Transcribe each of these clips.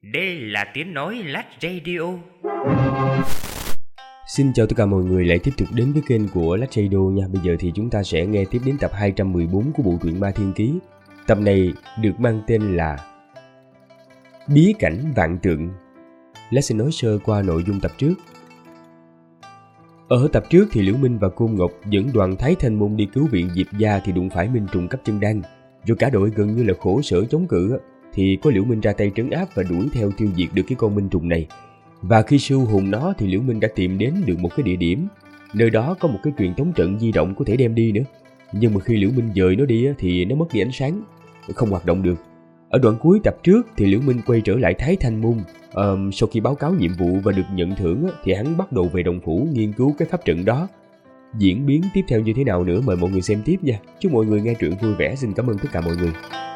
Đây là tiếng nói Lách Radio. Xin chào tất cả mọi người lại tiếp tục đến với kênh của Lách Radio nha. Bây giờ thì chúng ta sẽ nghe tiếp đến tập 214 của bộ truyện Ma Thiên Ký. Tập này được mang tên là Bí cảnh vạn tượng. Lách sẽ nói sơ qua nội dung tập trước. Ở tập trước thì Liễu Minh và Côn Ngọc dẫn đoàn Thái Thanh Môn đi cứu viện Diệp Gia thì đụng phải Minh Trùng cấp chân đan. Rồi cả đội gần như là khổ sở chống cự thì có Liễu Minh ra tay trấn áp và đuổi theo tiêu diệt được cái con Minh Trùng này. Và khi siêu hồn nó thì Liễu Minh đã tìm đến được một cái địa điểm. Nơi đó có một cái truyền tống trận di động có thể đem đi nữa. Nhưng mà khi Liễu Minh dời nó đi thì nó mất đi ánh sáng, không hoạt động được. Ở đoạn cuối tập trước thì Liễu Minh quay trở lại Thái Thanh Môn. Sau khi báo cáo nhiệm vụ và được nhận thưởng thì hắn bắt đầu về Đồng Phủ nghiên cứu cái pháp trận đó. Diễn biến tiếp theo như thế nào nữa mời mọi người xem tiếp nha. Chúc mọi người nghe truyện vui vẻ. Xin cảm ơn tất cả mọi người.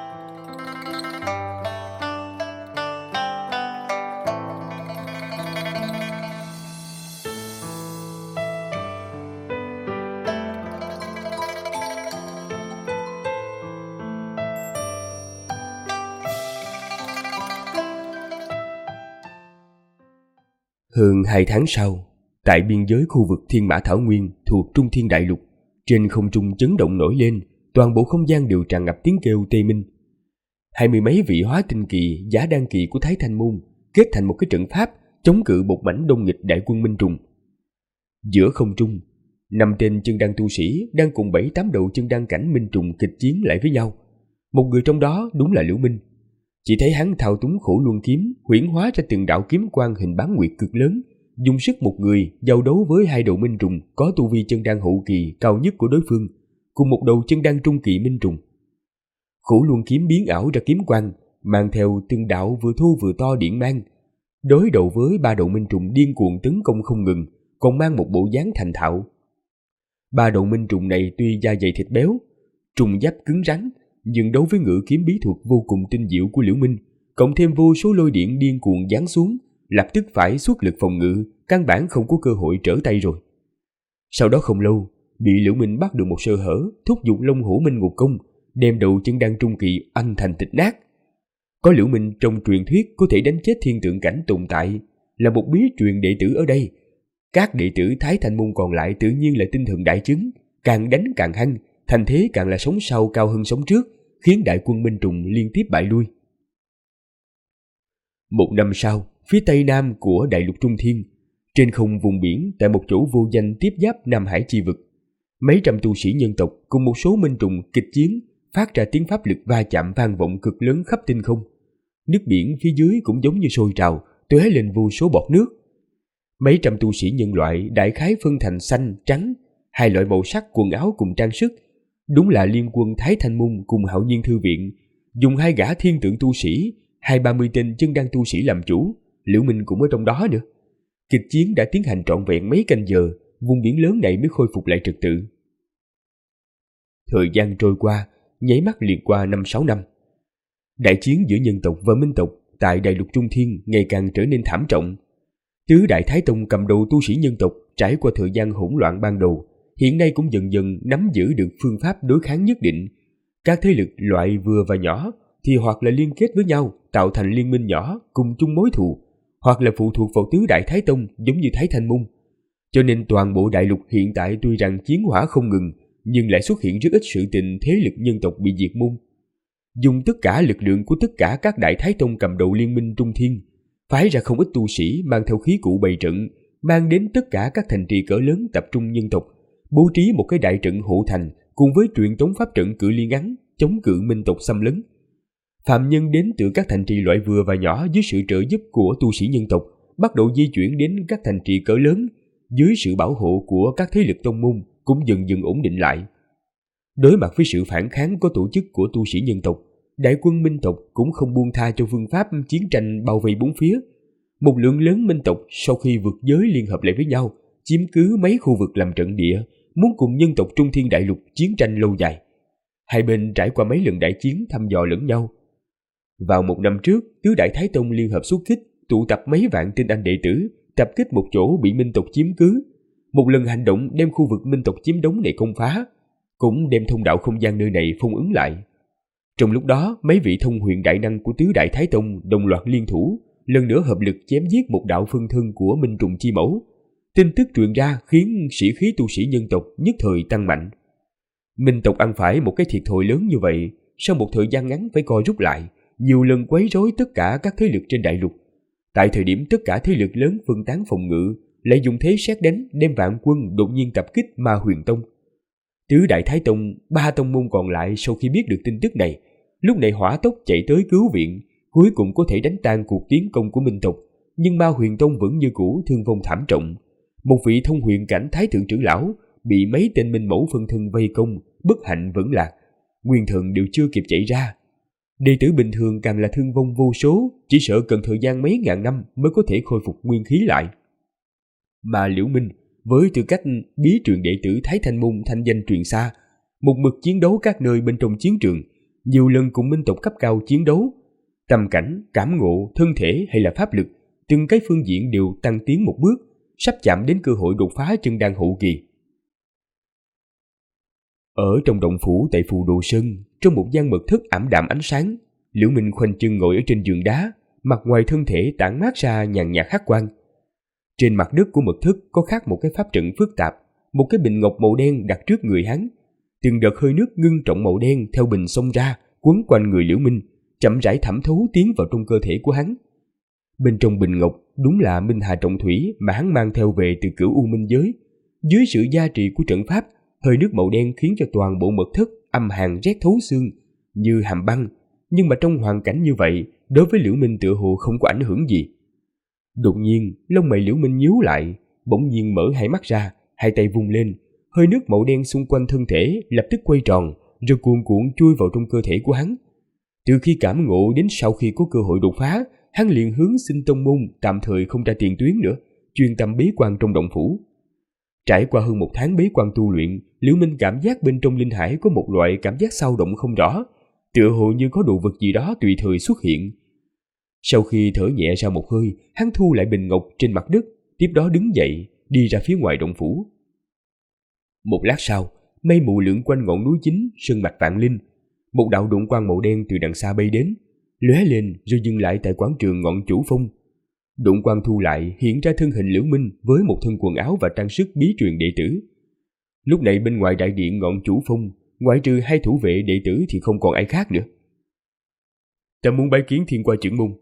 Hơn 2 tháng sau, tại biên giới khu vực Thiên Mã Thảo Nguyên thuộc Trung Thiên Đại Lục, trên không trung chấn động nổi lên, toàn bộ không gian đều tràn ngập tiếng kêu tê minh. 20 mấy vị hóa tinh kỳ, giá đan kỳ của Thái Thanh Môn kết thành một cái trận pháp chống cự một mảnh đông nghịch đại quân Minh Trùng. Giữa không trung, 5 tên chân đan tu sĩ đang cùng 7-8 đầu chân đan cảnh Minh Trùng kịch chiến lại với nhau. Một người trong đó đúng là Liễu Minh. Chỉ thấy hắn thao túng Khổ Luân kiếm, huyễn hóa ra từng đạo kiếm quang hình bán nguyệt cực lớn, dùng sức một người giao đấu với 2 đầu Minh Trùng có tu vi chân đan hậu kỳ cao nhất của đối phương, cùng một đầu chân đan trung kỳ Minh Trùng. Khổ Luân kiếm biến ảo ra kiếm quang, mang theo từng đạo vừa thô vừa to điện mang, đối đầu với 3 đầu Minh Trùng điên cuồng tấn công không ngừng, còn mang một bộ dáng thành thạo. 3 đầu Minh Trùng này tuy da dày thịt béo, trùng giáp cứng rắn, nhưng đấu với ngự kiếm bí thuật vô cùng tinh diệu của Liễu Minh, cộng thêm vô số lôi điện điên cuồng giáng xuống, lập tức phải xuất lực phòng ngự, căn bản không có cơ hội trở tay rồi. Sau đó không lâu, bị Liễu Minh bắt được một sơ hở, thúc giục Long Hổ Minh Ngục Công, đem đầu chân đan trung kỳ anh thành thịt nát. Có Liễu Minh trong truyền thuyết có thể đánh chết thiên tượng cảnh tồn tại, là một bí truyền đệ tử ở đây. Các đệ tử Thái Thanh Môn còn lại tự nhiên là tinh thần đại chứng, càng đánh càng hăng, thành thế càng là sống sau cao hơn sống trước, khiến đại quân Minh Trùng liên tiếp bại lui. Một năm sau, phía tây nam của đại lục Trung Thiên, trên không vùng biển tại một chỗ vô danh tiếp giáp Nam Hải chi vực, mấy trăm tu sĩ nhân tộc cùng một số Minh Trùng kịch chiến, phát ra tiếng pháp lực va chạm vang vọng cực lớn khắp tinh không. Nước biển phía dưới cũng giống như sôi trào, tóe lên vô số bọt nước. Mấy trăm tu sĩ nhân loại đại khái phân thành xanh, trắng, 2 loại màu sắc quần áo cùng trang sức. Đúng là liên quân Thái Thanh Môn cùng Hạo Nhiên Thư Viện, dùng 2 gã thiên tượng tu sĩ, 20-30 tên chân đan tu sĩ làm chủ, Liễu Minh cũng ở trong đó nữa. Kịch chiến đã tiến hành trọn vẹn mấy canh giờ, vùng biển lớn này mới khôi phục lại trật tự. Thời gian trôi qua, nháy mắt liền qua 5-6 năm. Đại chiến giữa nhân tộc và minh tộc tại đại lục Trung Thiên ngày càng trở nên thảm trọng. Tứ Đại Thái Tông cầm đầu tu sĩ nhân tộc trải qua thời gian hỗn loạn ban đầu, hiện nay cũng dần dần nắm giữ được phương pháp đối kháng nhất định. Các thế lực loại vừa và nhỏ thì hoặc là liên kết với nhau tạo thành liên minh nhỏ cùng chung mối thù, hoặc là phụ thuộc vào Tứ Đại Thái Tông giống như Thái Thanh Môn. Cho nên toàn bộ đại lục hiện tại tuy rằng chiến hỏa không ngừng, nhưng lại xuất hiện rất ít sự tình thế lực nhân tộc bị diệt môn. Dùng tất cả lực lượng của tất cả các Đại Thái Tông cầm đầu liên minh Trung Thiên, phái ra không ít tu sĩ mang theo khí cụ bày trận, mang đến tất cả các thành trì cỡ lớn tập trung nhân tộc, bố trí một cái đại trận hộ thành cùng với truyền tống pháp trận cự ly ngắn chống cự minh tộc xâm lấn. Phạm nhân đến từ các thành trì loại vừa và nhỏ dưới sự trợ giúp của tu sĩ nhân tộc bắt đầu di chuyển đến các thành trì cỡ lớn, dưới sự bảo hộ của các thế lực tông môn cũng dần dần ổn định lại. Đối mặt với sự phản kháng có tổ chức của tu sĩ nhân tộc, đại quân minh tộc cũng không buông tha cho phương pháp chiến tranh bao vây bốn phía. Một lượng lớn minh tộc sau khi vượt giới liên hợp lại với nhau, chiếm cứ mấy khu vực làm trận địa, muốn cùng nhân tộc Trung Thiên Đại Lục chiến tranh lâu dài. Hai bên trải qua mấy lần đại chiến thăm dò lẫn nhau. Vào một năm trước, Tứ Đại Thái Tông liên hợp xuất kích, tụ tập mấy vạn tinh anh đệ tử, tập kích một chỗ bị minh tộc chiếm cứ. Một lần hành động đem khu vực minh tộc chiếm đóng này công phá, cũng đem thông đạo không gian nơi này phong ấn lại. Trong lúc đó, mấy vị thông huyền đại năng của Tứ Đại Thái Tông đồng loạt liên thủ, lần nữa hợp lực chém giết một đạo phân thân của Minh Trùng Chi Mẫu. Tin tức truyền ra khiến sĩ khí tu sĩ nhân tộc nhất thời tăng mạnh. Minh tộc ăn phải một cái thiệt thòi lớn như vậy, sau một thời gian ngắn phải co rút lại, nhiều lần quấy rối tất cả các thế lực trên đại lục. Tại thời điểm tất cả thế lực lớn phân tán phòng ngự, lại dùng thế sét đánh đem vạn quân đột nhiên tập kích Ma Huyền Tông. Tứ Đại Thái Tông, 3 tông môn còn lại sau khi biết được tin tức này, lúc này hỏa tốc chạy tới cứu viện, cuối cùng có thể đánh tan cuộc tiến công của Minh tộc, nhưng Ma Huyền Tông vẫn như cũ thương vong thảm trọng. Một vị thông huyền cảnh thái thượng trưởng lão bị mấy tên minh mẫu phân thân vây công, bất hạnh vẫn lạc, nguyên thần đều chưa kịp chạy ra. Đệ tử bình thường càng là thương vong vô số, chỉ sợ cần thời gian mấy ngàn năm mới có thể khôi phục nguyên khí lại. Mà Liễu Minh, với tư cách bí truyền đệ tử Thái Thanh Môn thanh danh truyền xa, một mực chiến đấu các nơi bên trong chiến trường, nhiều lần cùng minh tộc cấp cao chiến đấu, tâm cảnh, cảm ngộ, thân thể hay là pháp lực, từng cái phương diện đều tăng tiến một bước, sắp chạm đến cơ hội đột phá chân đan hậu kỳ. Ở trong động phủ tại Phù Đồ Sơn, trong một gian mật thất ảm đạm ánh sáng, Liễu Minh khoanh chân ngồi ở trên giường đá, mặt ngoài thân thể tản mát ra nhàn nhạt hắc quang. Trên mặt đất của mật thất có khắc một cái pháp trận phức tạp, một cái bình ngọc màu đen đặt trước người hắn. Từng đợt hơi nước ngưng trọng màu đen theo bình xông ra, quấn quanh người Liễu Minh, chậm rãi thẩm thấu tiến vào trong cơ thể của hắn. Bên trong bình ngọc đúng là Minh Hà Trọng Thủy mà hắn mang theo về từ Cửu U Minh giới. Dưới sự gia trì của trận pháp, hơi nước màu đen khiến cho toàn bộ mật thất âm hàn rét thấu xương, như hàm băng. Nhưng mà trong hoàn cảnh như vậy, đối với Liễu Minh tựa hồ không có ảnh hưởng gì. Đột nhiên, lông mày Liễu Minh nhíu lại, bỗng nhiên mở hai mắt ra, hai tay vung lên, hơi nước màu đen xung quanh thân thể lập tức quay tròn, rồi cuồn cuộn chui vào trong cơ thể của hắn. Từ khi cảm ngộ đến sau khi có cơ hội đột phá, hắn liền hướng Sinh Tông môn tạm thời không ra tiền tuyến nữa, chuyên tâm bế quan trong động phủ. Trải qua hơn 1 tháng bế quan tu luyện, Liễu Minh cảm giác bên trong linh hải có một loại cảm giác xao động không rõ, tựa hồ như có đồ vật gì đó tùy thời xuất hiện. Sau khi thở nhẹ ra một hơi, hắn thu lại bình ngọc trên mặt đất, tiếp đó đứng dậy, đi ra phía ngoài động phủ. Một lát sau, mây mù lượn quanh ngọn núi chính Sơn Mạch Vạn Linh. Một đạo độn quang màu đen từ đằng xa bay đến, lóe lên rồi dừng lại tại quảng trường Ngọn Chủ Phong. Độn quang thu lại hiện ra thân hình Liễu Minh với một thân quần áo và trang sức bí truyền đệ tử. Lúc này bên ngoài đại điện Ngọn Chủ Phong, ngoại trừ 2 thủ vệ đệ tử thì không còn ai khác nữa. Ta muốn bái kiến Thiên Qua trưởng môn.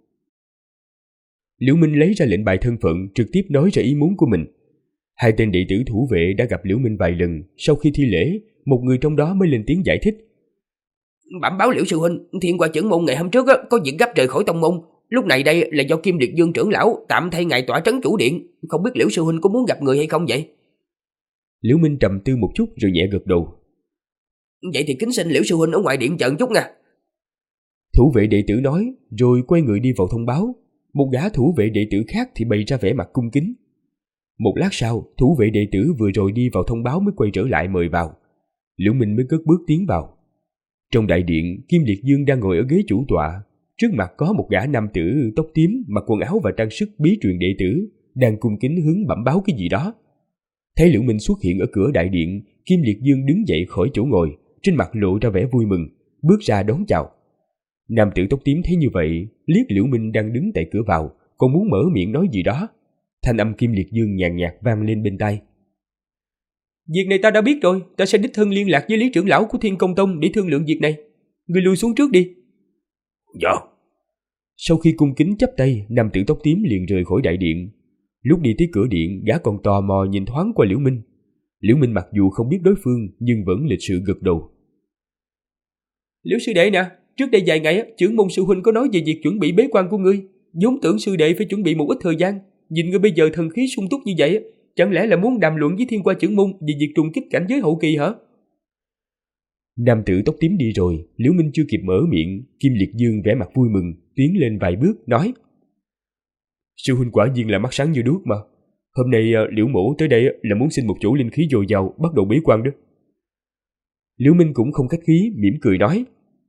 Liễu Minh lấy ra lệnh bài thân phận, trực tiếp nói ra ý muốn của mình. 2 tên đệ tử thủ vệ đã gặp Liễu Minh vài lần, sau khi thi lễ, một người trong đó mới lên tiếng giải thích. Bẩm báo Liễu sư huynh, Thiên Qua trưởng môn ngày hôm trước có việc gấp rời khỏi tông môn, lúc này đây là do Kim Liệt Dương trưởng lão tạm thay ngài tỏa trấn chủ điện, không biết Liễu sư huynh có muốn gặp người hay không vậy? Liễu Minh trầm tư một chút rồi nhẹ gật đầu. Vậy thì kính xin Liễu sư huynh ở ngoài điện chờ chút nha. Thủ vệ đệ tử nói, rồi quay người đi vào thông báo. Một gã thủ vệ đệ tử khác thì bày ra vẻ mặt cung kính. Một lát sau, thủ vệ đệ tử vừa rồi đi vào thông báo mới quay trở lại mời vào. Liễu Minh mới cất bước tiến vào. Trong đại điện, Kim Liệt Dương đang ngồi ở ghế chủ tọa. Trước mặt có một gã nam tử tóc tím, mặc quần áo và trang sức bí truyền đệ tử, đang cung kính hướng bẩm báo cái gì đó. Thấy Liễu Minh xuất hiện ở cửa đại điện, Kim Liệt Dương đứng dậy khỏi chỗ ngồi, trên mặt lộ ra vẻ vui mừng, bước ra đón chào. Nam tử tóc tím thấy như vậy, liếc Liễu Minh đang đứng tại cửa vào, còn muốn mở miệng nói gì đó. Thanh âm Kim Liệt Dương nhàn nhạt vang lên bên tai. Việc này ta đã biết rồi, ta sẽ đích thân liên lạc với Lý trưởng lão của Thiên Công Tông để thương lượng việc này. Ngươi lui xuống trước đi. Dạ. Sau khi cung kính chắp tay, nam tử tóc tím liền rời khỏi đại điện. Lúc đi tới cửa điện, gã còn tò mò nhìn thoáng qua Liễu Minh. Liễu Minh mặc dù không biết đối phương nhưng vẫn lịch sự gật đầu. Liễu sư đệ nè, trước đây vài ngày trưởng môn sư huynh có nói về việc chuẩn bị bế quan của ngươi, vốn tưởng sư đệ phải chuẩn bị một ít thời gian, nhìn ngươi bây giờ thần khí sung túc như vậy, chẳng lẽ là muốn đàm luận với Thiên Qua trưởng môn về việc trùng kích cảnh giới hậu kỳ hả? Nam tử tóc tím đi rồi, Liễu Minh chưa kịp mở miệng, Kim Liệt Dương vẻ mặt vui mừng, tiến lên vài bước nói: Sư huynh quả nhiên là mắt sáng như đuốc mà. Hôm nay Liễu mỗ tới đây là muốn xin một chỗ linh khí dồi dào bắt đầu bế quan đó. Liễu Minh cũng không khách khí, mỉm cười nói: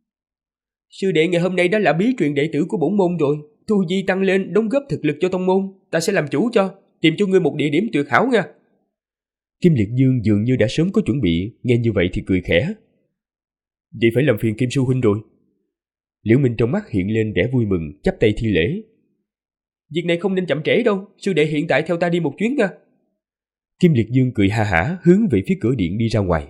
Sư đệ ngày hôm nay đã là bí truyền đệ tử của bổn môn rồi, tu vi tăng lên, đóng góp thực lực cho tông môn, ta sẽ làm chủ cho, tìm cho ngươi một địa điểm tuyệt hảo nha. Kim Liệt Dương dường như đã sớm có chuẩn bị, nghe như vậy thì cười khẽ. Vậy phải làm phiền Kim sư huynh rồi. Liễu Minh trong mắt hiện lên vẻ vui mừng, chắp tay thi lễ. Việc này không nên chậm trễ đâu, sư đệ hiện tại theo ta đi một chuyến nha. Kim Liệt Dương cười ha hả hướng về phía cửa điện đi ra ngoài.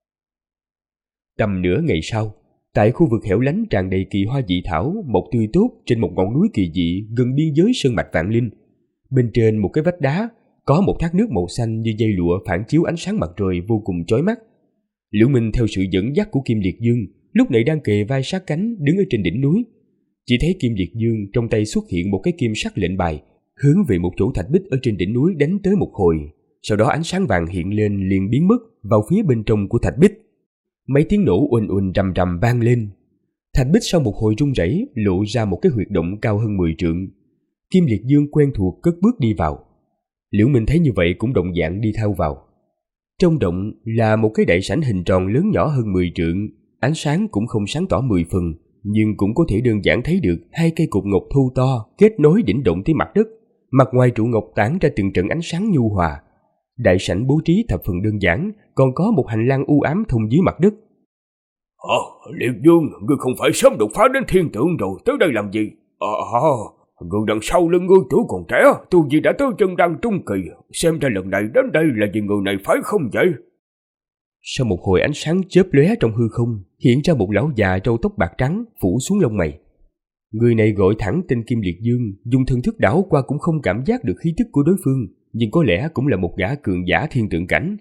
Tầm nửa ngày sau, tại khu vực hẻo lánh tràn đầy kỳ hoa dị thảo, mọc tươi tốt trên một ngọn núi kỳ dị gần biên giới sơn mạch Vạn Linh, bên trên một cái vách đá có một thác nước màu xanh như dây lụa phản chiếu ánh sáng mặt trời vô cùng chói mắt. Liễu Minh theo sự dẫn dắt của Kim Liệt Dương lúc này đang kề vai sát cánh đứng ở trên đỉnh núi. Chỉ thấy Kim Liệt Dương trong tay xuất hiện một cái kim sắc lệnh bài, hướng về một chỗ thạch bích ở trên đỉnh núi đánh tới một hồi. Sau đó ánh sáng vàng hiện lên liền biến mất vào phía bên trong của thạch bích. Mấy tiếng nổ uỳnh uỳnh rầm rầm vang lên. Thạch bích sau một hồi rung rẩy lộ ra một cái huyệt động cao hơn 10 trượng. Kim Liệt Dương quen thuộc cất bước đi vào. Liễu Minh thấy như vậy cũng động dạng đi theo vào. Trong động là một cái đại sảnh hình tròn lớn nhỏ hơn 10 trượng, ánh sáng cũng không sáng tỏ 10 phần, nhưng cũng có thể đơn giản thấy được hai cây cột ngọc thô to kết nối đỉnh động tới mặt đất. Mặt ngoài trụ ngọc tản ra từng trận ánh sáng nhu hòa. Đại sảnh bố trí thập phần đơn giản, còn có một hành lang u ám thông dưới mặt đất. Liệt Dương, ngươi không phải sớm đột phá đến thiên tượng rồi, tới đây làm gì? Người đằng sau lưng ngươi tuổi còn trẻ, tu vi đã tới chân đăng trung kỳ, xem ra lần này đến đây là vì người này phải không vậy? Sau một hồi ánh sáng chớp lóe trong hư không, hiện ra một lão già râu tóc bạc trắng phủ xuống lông mày. Người này gọi thẳng tên Kim Liệt Dương, dùng thần thức đảo qua cũng không cảm giác được khí tức của đối phương, nhưng có lẽ cũng là một gã cường giả thiên tượng cảnh.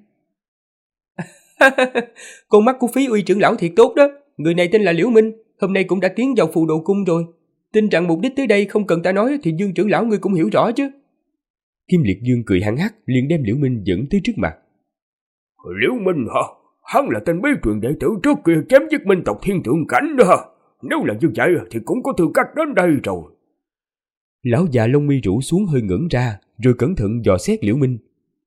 Con mắt của Phí Uy trưởng lão thiệt tốt đó. Người này tên là Liễu Minh, hôm nay cũng đã tiến vào phù đồ cung rồi. Tin rằng mục đích tới đây không cần ta nói thì Dương trưởng lão ngươi cũng hiểu rõ chứ. Kim Liệt Dương cười hăng hắc, liền đem Liễu Minh dẫn tới trước mặt. Liễu Minh hả? Hắn là tên bí truyền đệ tử trước kia chém giết minh tộc thiên tượng cảnh đó hả? Nếu là như vậy thì cũng có tư cách đến đây rồi. Lão già lông mi rủ xuống hơi ngẩng ra, rồi cẩn thận dò xét Liễu Minh.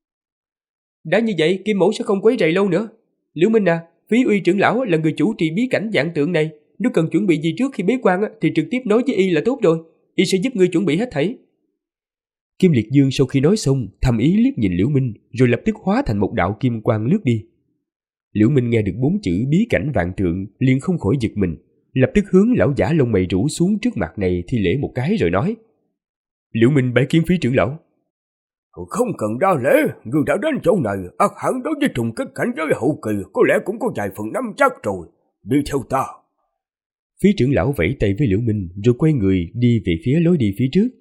Đã như vậy, Kim mẫu sẽ không quấy rầy lâu nữa. Liễu Minh à, Phí Uy trưởng lão là người chủ trì bí cảnh vạn tượng này, nếu cần chuẩn bị gì trước khi bế quan thì trực tiếp nói với y là tốt rồi, y sẽ giúp ngươi chuẩn bị hết thảy. Kim Liệt Dương sau khi nói xong, thầm ý liếc nhìn Liễu Minh, rồi lập tức hóa thành một đạo kim quang lướt đi. Liễu Minh nghe được 4 chữ bí cảnh vạn tượng, liền không khỏi giật mình, lập tức hướng lão giả lông mày rủ xuống trước mặt này thi lễ một cái rồi nói: Liễu Minh bái kiến Phí trưởng lão. Không cần đa lễ, người đã đến chỗ này, ắt hẳn đối với trùng kích cảnh giới hậu kỳ có lẽ cũng có vài phần nắm chắc rồi. Đi theo ta. Phí trưởng lão vẫy tay với Liễu Minh rồi quay người đi về phía lối đi phía trước.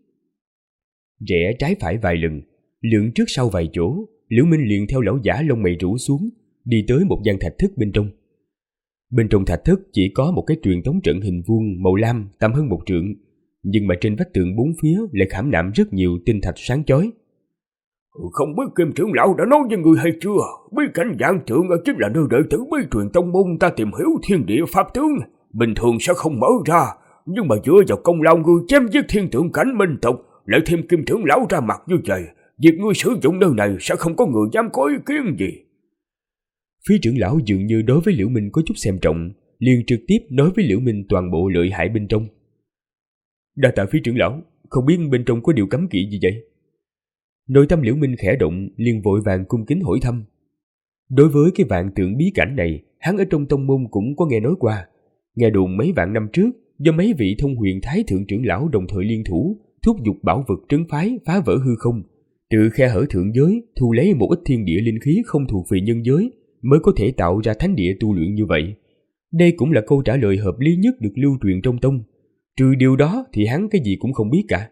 Rẽ trái phải vài lần, lượn trước sau vài chỗ, Liễu Minh liền theo lão giả lông mày rủ xuống, đi tới một gian thạch thất bên trong. Bên trong thạch thất chỉ có một cái truyền tống trận hình vuông màu lam tầm hơn 1 trượng, nhưng mà trên vách tường bốn phía lại khảm nạm rất nhiều tinh thạch sáng chói. Không biết Kim trưởng lão đã nói với người hay chưa, bí cảnh vạn tượng chính là nơi đệ tử bí truyền tông môn ta tìm hiểu thiên địa pháp tướng, bình thường sẽ không mở ra, nhưng mà dựa vào công lao người chém giết thiên tượng cảnh minh tộc, lại thêm Kim trưởng lão ra mặt như vậy, việc ngươi sử dụng nơi này sẽ không có người dám có ý kiến gì. Phí trưởng lão dường như đối với Liễu Minh có chút xem trọng, liền trực tiếp nói với Liễu Minh toàn bộ lợi hại bên trong. Đa tạ Phí trưởng lão, không biết bên trong có điều cấm kỵ gì vậy? Nội tâm Liễu Minh khẽ động, liền vội vàng cung kính hỏi thăm. Đối với cái vạn tượng bí cảnh này, hắn ở trong tông môn cũng có nghe nói qua. Nghe đồn mấy vạn năm trước, do mấy vị thông huyền thái thượng trưởng lão đồng thời liên thủ, thúc giục bảo vật trấn phái phá vỡ hư không, từ khe hở thượng giới thu lấy một ít thiên địa linh khí không thuộc về nhân giới, mới có thể tạo ra thánh địa tu luyện như vậy. Đây cũng là câu trả lời hợp lý nhất được lưu truyền trong tông. Trừ điều đó thì hắn cái gì cũng không biết cả.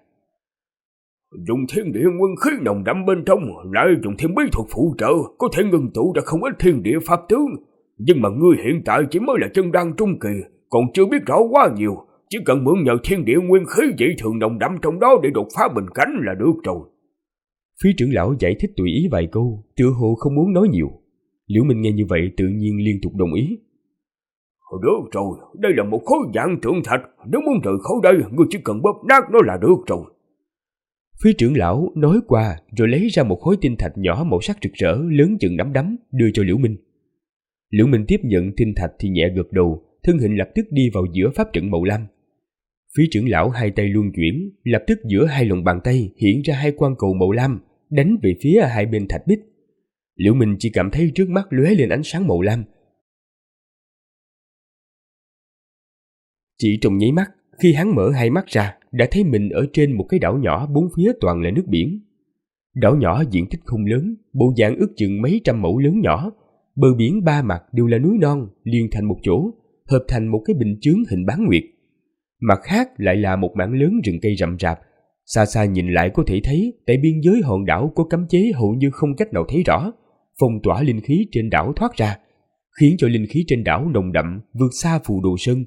Dùng thiên địa nguyên khí nồng đậm bên trong, lại dùng thêm bí thuật phụ trợ, có thể ngưng tụ ra không ít thiên địa pháp tướng. Nhưng mà ngươi hiện tại chỉ mới là chân đăng trung kỳ, còn chưa biết rõ quá nhiều, chỉ cần mượn nhờ thiên địa nguyên khí dị thường nồng đậm trong đó để đột phá bình cảnh là được rồi. Phí trưởng lão giải thích tùy ý vài câu, tựa hồ không muốn nói nhiều. Liễu Minh nghe như vậy tự nhiên liên tục đồng ý. Được rồi, đây là một khối vạn tượng thạch, nếu muốn rời khỏi đây, ngươi chỉ cần bóp nát nó là được rồi. Phí trưởng lão nói qua rồi lấy ra một khối tinh thạch nhỏ màu sắc rực rỡ lớn chừng nắm đấm đưa cho Liễu Minh. Liễu Minh tiếp nhận tinh thạch thì nhẹ gật đầu, thân hình lập tức đi vào giữa pháp trận màu lam. Phí trưởng lão hai tay luân chuyển, lập tức giữa hai lòng bàn tay hiện ra hai quan cầu màu lam, đánh về phía hai bên thạch bích. Liễu Minh chỉ cảm thấy trước mắt lóe lên ánh sáng màu lam. Chỉ trong nháy mắt, Khi hắn mở hai mắt ra, đã thấy mình ở trên một cái đảo nhỏ bốn phía toàn là nước biển. Đảo nhỏ diện tích không lớn, bộ dạng ước chừng mấy trăm mẫu lớn nhỏ, bờ biển ba mặt đều là núi non liền thành một chỗ, hợp thành một cái bình chướng hình bán nguyệt. Mặt khác lại là một mảng lớn rừng cây rậm rạp, xa xa nhìn lại có thể thấy tại biên giới hòn đảo có cấm chế hầu như không cách nào thấy rõ, phong tỏa linh khí trên đảo thoát ra, khiến cho linh khí trên đảo nồng đậm vượt xa Phù Đồ Sơn.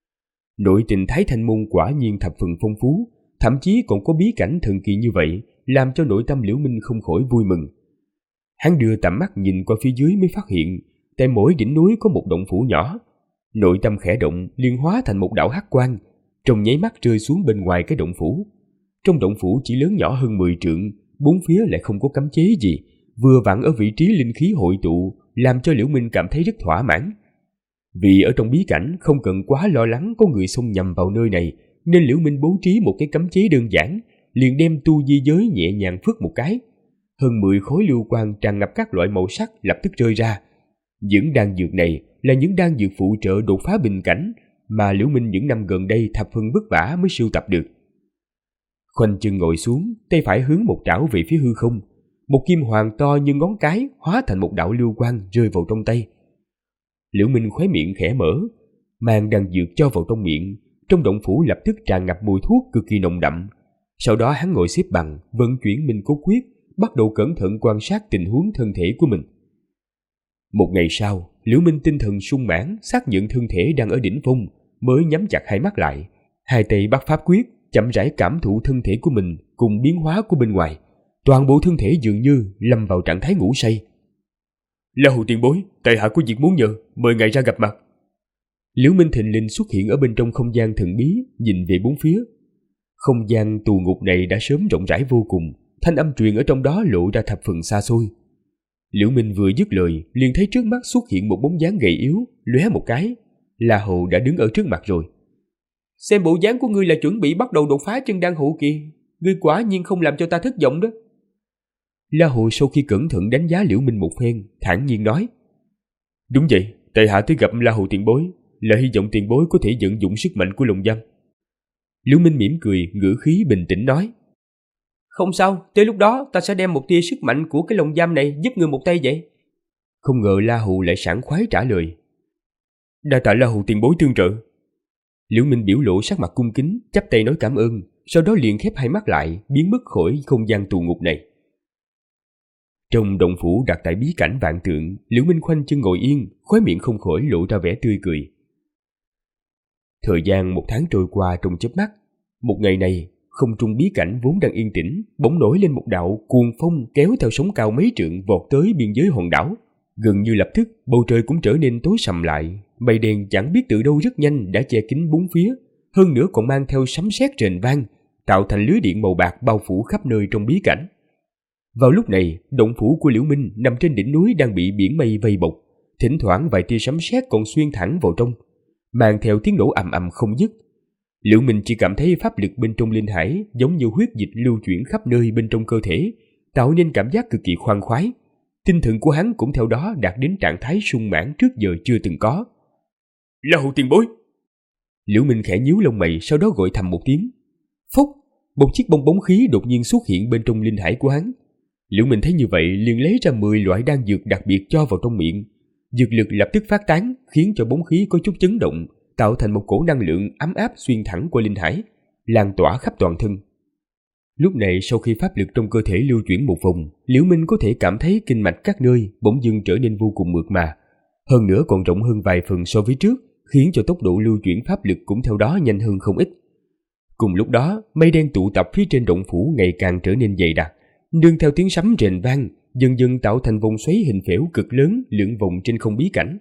Nội tình Thái Thanh Môn quả nhiên thập phần phong phú, thậm chí còn có bí cảnh thần kỳ như vậy, làm cho nội tâm Liễu Minh không khỏi vui mừng. Hắn đưa tầm mắt nhìn qua phía dưới mới phát hiện, tại mỗi đỉnh núi có một động phủ nhỏ. Nội tâm khẽ động, liền hóa thành một đạo hắc quang, trong nháy mắt rơi xuống bên ngoài cái động phủ. Trong động phủ chỉ lớn nhỏ hơn 10 trượng, bốn phía lại không có cấm chế gì, vừa vặn ở vị trí linh khí hội tụ, làm cho Liễu Minh cảm thấy rất thỏa mãn. Vì ở trong bí cảnh không cần quá lo lắng có người xông nhầm vào nơi này, nên Liễu Minh bố trí một cái cấm chế đơn giản, liền đem tu di giới nhẹ nhàng phất một cái. Hơn 10 khối lưu quang tràn ngập các loại màu sắc lập tức rơi ra. Những đan dược này là những đan dược phụ trợ đột phá bình cảnh mà Liễu Minh những năm gần đây thập phần vất vả mới sưu tập được. Khoanh chân ngồi xuống, tay phải hướng một trảo về phía hư không, một kim hoàng to như ngón cái hóa thành một đạo lưu quang rơi vào trong tay. Liễu Minh khóe miệng khẽ mở, mang đan dược cho vào trong miệng, trong động phủ lập tức tràn ngập mùi thuốc cực kỳ nồng đậm. Sau đó hắn ngồi xếp bằng, vận chuyển Minh Cốt Quyết, bắt đầu cẩn thận quan sát tình huống thân thể của mình. Một ngày sau, Liễu Minh tinh thần sung mãn, xác nhận thân thể đang ở đỉnh phong, mới nhắm chặt hai mắt lại, hai tay bắt pháp quyết, chậm rãi cảm thụ thân thể của mình cùng biến hóa của bên ngoài. Toàn bộ thân thể dường như lâm vào trạng thái ngủ say. La Hầu tiền bối, tại hạ có việc muốn nhờ, mời ngài ra gặp mặt. Liễu Minh thình lình xuất hiện ở bên trong không gian thần bí, nhìn về bốn phía. Không gian tù ngục này đã sớm rộng rãi vô cùng, thanh âm truyền ở trong đó lộ ra thập phần xa xôi. Liễu Minh vừa dứt lời, liền thấy trước mắt xuất hiện một bóng dáng gầy yếu, lóe một cái, La Hầu đã đứng ở trước mặt rồi. Xem bộ dáng của ngươi là chuẩn bị bắt đầu đột phá chân đan hộ kỳ, ngươi quả nhiên không làm cho ta thất vọng đó. La Hầu sau khi cẩn thận đánh giá Liễu Minh một phen, thản nhiên nói: Đúng vậy, tại hạ tới gặp La Hầu tiền bối, là hy vọng tiền bối có thể vận dụng sức mạnh của lồng giam. Liễu Minh mỉm cười, ngữ khí bình tĩnh nói: Không sao, tới lúc đó ta sẽ đem một tia sức mạnh của cái lồng giam này giúp ngươi một tay vậy. Không ngờ La Hầu lại sảng khoái trả lời: Đa tạ La Hầu tiền bối tương trợ. Liễu Minh biểu lộ sắc mặt cung kính, chắp tay nói cảm ơn, sau đó liền khép hai mắt lại, biến mất khỏi không gian tù ngục này. Trong động phủ đặt tại bí cảnh vạn tượng, Liễu Minh khoanh chân ngồi yên, khóe miệng không khỏi lộ ra vẻ tươi cười. Thời gian một tháng trôi qua trong chớp mắt. Một ngày này, không trung bí cảnh vốn đang yên tĩnh, bỗng nổi lên một đạo cuồng phong kéo theo sóng cao mấy trượng vọt tới biên giới hòn đảo. Gần như lập tức, bầu trời cũng trở nên tối sầm lại, mây đen chẳng biết từ đâu rất nhanh đã che kín bốn phía, hơn nữa còn mang theo sấm sét rền vang, tạo thành lưới điện màu bạc bao phủ khắp nơi trong bí cảnh. Vào lúc này, động phủ của Liễu Minh nằm trên đỉnh núi đang bị biển mây vây bọc, thỉnh thoảng vài tia sấm sét còn xuyên thẳng vào trong, mang theo tiếng nổ ầm ầm không dứt. Liễu Minh chỉ cảm thấy pháp lực bên trong linh hải giống như huyết dịch lưu chuyển khắp nơi bên trong cơ thể, tạo nên cảm giác cực kỳ khoan khoái. Tinh thần của hắn cũng theo đó đạt đến trạng thái sung mãn trước giờ chưa từng có. La Hầu tiền bối! Liễu Minh khẽ nhíu lông mày, sau đó gọi thầm một tiếng. Phốc! Một chiếc bong bóng khí đột nhiên xuất hiện bên trong linh hải của hắn. Liễu Minh thấy như vậy liền lấy ra 10 loại đan dược đặc biệt cho vào trong miệng. Dược lực lập tức phát tán, khiến cho bóng khí có chút chấn động, tạo thành một cổ năng lượng ấm áp xuyên thẳng qua linh hải, lan tỏa khắp toàn thân. Lúc này sau khi pháp lực trong cơ thể lưu chuyển một vòng, Liễu Minh có thể cảm thấy kinh mạch các nơi bỗng dưng trở nên vô cùng mượt mà, hơn nữa còn rộng hơn vài phần so với trước, khiến cho tốc độ lưu chuyển pháp lực cũng theo đó nhanh hơn không ít. Cùng lúc đó, mây đen tụ tập phía trên động phủ ngày càng trở nên dày đặc, nương theo tiếng sấm rền vang, dần dần tạo thành vòng xoáy hình phễu cực lớn lượn vòng trên không bí cảnh.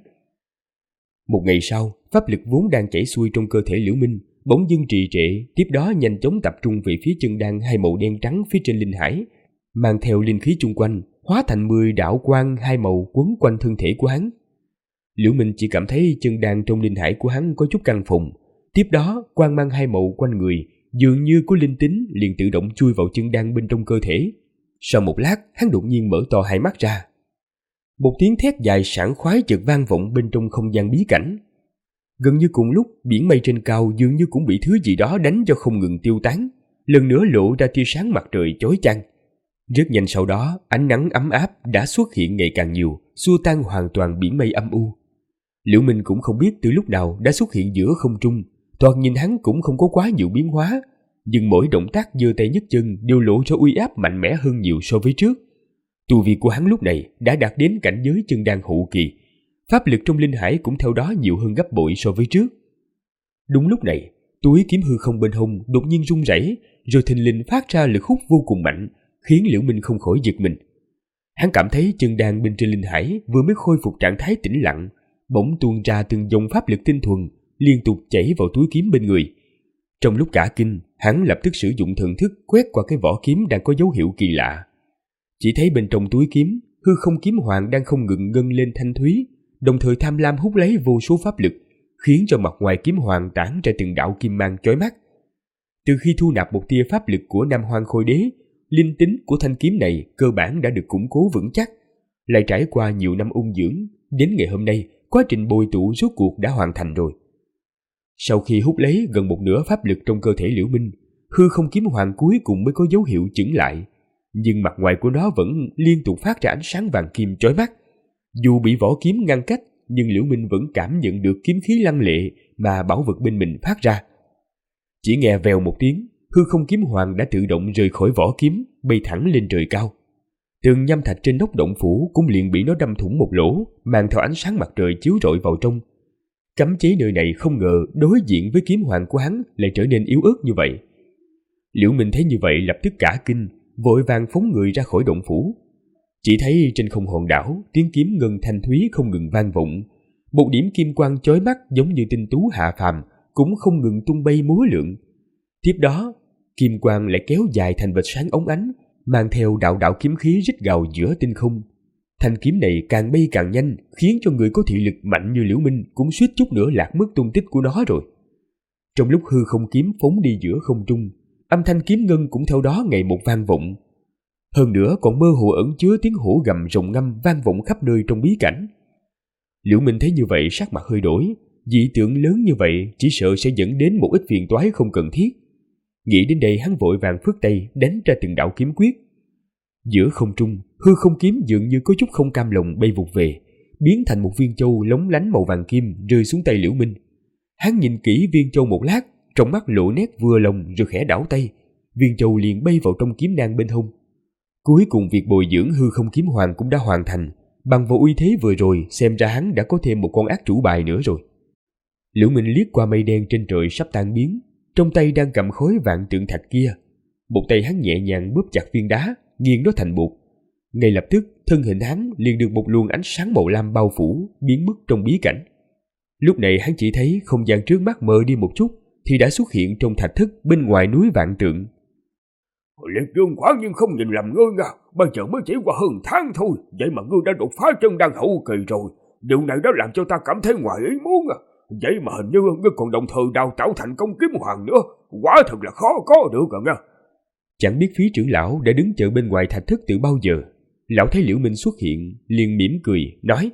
Một ngày sau, pháp lực vốn đang chảy xuôi trong cơ thể Liễu Minh bỗng dưng trì trệ, tiếp đó nhanh chóng tập trung về phía chân đan hai màu đen trắng phía trên linh hải, mang theo linh khí chung quanh, hóa thành 10 đạo quang hai màu quấn quanh thân thể của hắn. Liễu Minh chỉ cảm thấy chân đan trong linh hải của hắn có chút căng phồng, tiếp đó quang mang hai màu quanh người dường như có linh tính liền tự động chui vào chân đan bên trong cơ thể. Sau một lát, hắn đột nhiên mở to hai mắt ra. Một tiếng thét dài sảng khoái chợt vang vọng bên trong không gian bí cảnh. Gần như cùng lúc, biển mây trên cao dường như cũng bị thứ gì đó đánh cho không ngừng tiêu tán, lần nữa lộ ra tia sáng mặt trời chói chang. Rất nhanh sau đó, ánh nắng ấm áp đã xuất hiện ngày càng nhiều, xua tan hoàn toàn biển mây âm u. Liễu Minh cũng không biết từ lúc nào đã xuất hiện giữa không trung, thoạt nhìn hắn cũng không có quá nhiều biến hóa, nhưng mỗi động tác giơ tay nhấc chân đều lộ ra uy áp mạnh mẽ hơn nhiều so với trước. Tu vi của hắn lúc này đã đạt đến cảnh giới chân đan hậu kỳ, pháp lực trong linh hải cũng theo đó nhiều hơn gấp bội so với trước. Đúng lúc này, túi kiếm hư không bên hông đột nhiên rung rẩy, rồi thình lình phát ra lực hút vô cùng mạnh, khiến Liễu Minh không khỏi giật mình. Hắn cảm thấy chân đan bên trên linh hải vừa mới khôi phục trạng thái tĩnh lặng, bỗng tuôn ra từng dòng pháp lực tinh thuần liên tục chảy vào túi kiếm bên người. Trong lúc cả kinh, hắn lập tức sử dụng thần thức quét qua cái vỏ kiếm đang có dấu hiệu kỳ lạ. Chỉ thấy bên trong túi kiếm, hư không kiếm hoàng đang không ngừng ngân lên thanh thúy, đồng thời tham lam hút lấy vô số pháp lực, khiến cho mặt ngoài kiếm hoàng tản ra từng đạo kim mang chói mắt. Từ khi thu nạp một tia pháp lực của Nam Hoang Khôi Đế, linh tính của thanh kiếm này cơ bản đã được củng cố vững chắc. Lại trải qua nhiều năm ung dưỡng, đến ngày hôm nay, quá trình bồi tụ rốt cuộc đã hoàn thành rồi. Sau khi hút lấy gần một nửa pháp lực trong cơ thể Liễu Minh, hư không kiếm hoàng cuối cùng mới có dấu hiệu chững lại, nhưng mặt ngoài của nó vẫn liên tục phát ra ánh sáng vàng kim chói mắt. Dù bị vỏ kiếm ngăn cách, nhưng Liễu Minh vẫn cảm nhận được kiếm khí lăng lệ mà bảo vật bên mình phát ra. Chỉ nghe vèo một tiếng, hư không kiếm hoàng đã tự động rời khỏi vỏ kiếm, bay thẳng lên trời cao. Tường nhâm thạch trên nóc động phủ cũng liền bị nó đâm thủng một lỗ, mang theo ánh sáng mặt trời chiếu rọi vào trong. Cấm chế nơi này không ngờ đối diện với kiếm hoàng của hắn lại trở nên yếu ớt như vậy. Liễu Minh thấy như vậy lập tức cả kinh, vội vàng phóng người ra khỏi động phủ. Chỉ thấy trên không hòn đảo, tiếng kiếm ngân thanh thúy không ngừng vang vọng. Một điểm kim quang chói mắt giống như tinh tú hạ phàm cũng không ngừng tung bay múa lượn. Tiếp đó, kim quang lại kéo dài thành vệt sáng óng ánh, mang theo đạo đạo kiếm khí rít gào giữa tinh không. Thanh kiếm này càng bay càng nhanh, khiến cho người có thị lực mạnh như Liễu Minh cũng suýt chút nữa lạc mất tung tích của nó rồi. Trong lúc hư không kiếm phóng đi giữa không trung, âm thanh kiếm ngân cũng theo đó ngày một vang vọng. Hơn nữa còn mơ hồ ẩn chứa tiếng hổ gầm rồng ngâm vang vọng khắp nơi trong bí cảnh. Liễu Minh thấy như vậy sắc mặt hơi đổi, dị tượng lớn như vậy chỉ sợ sẽ dẫn đến một ít phiền toái không cần thiết. Nghĩ đến đây hắn vội vàng phất tay đánh ra từng đạo kiếm quyết. Giữa không trung, hư không kiếm dường như có chút không cam lòng bay vụt về, biến thành một viên châu lóng lánh màu vàng kim rơi xuống tay Liễu Minh. Hắn nhìn kỹ viên châu một lát, trong mắt lộ nét vừa lòng rồi khẽ đảo tay, viên châu liền bay vào trong kiếm nang bên hông. Cuối cùng việc bồi dưỡng hư không kiếm hoàng cũng đã hoàn thành, bằng vào uy thế vừa rồi xem ra hắn đã có thêm một con ác chủ bài nữa rồi. Liễu Minh liếc qua mây đen trên trời sắp tan biến, trong tay đang cầm khối vạn tượng thạch kia. Một tay hắn nhẹ nhàng bóp chặt viên đá, nghiền nó thành bột. Ngay lập tức, thân hình hắn liền được một luồng ánh sáng màu lam bao phủ, biến mất trong bí cảnh. Lúc này hắn chỉ thấy không gian trước mắt mờ đi một chút, thì đã xuất hiện trong thạch thất bên ngoài núi vạn tượng. Liệt Dương quả nhiên không nhìn lầm ngươi nha, bây giờ mới chỉ qua hơn tháng thôi, vậy mà ngươi đã đột phá chân đan hậu kỳ rồi. Điều này đã làm cho ta cảm thấy ngoài ý muốn à. Vậy mà hình như ngươi còn đồng thời đào tạo thành công kiếm hoàng nữa, quả thật là khó có được rồi nha. Chẳng biết phí trưởng lão đã đứng chờ bên ngoài thạch thất từ bao giờ. Lão thấy Liễu Minh xuất hiện, liền mỉm cười, nói: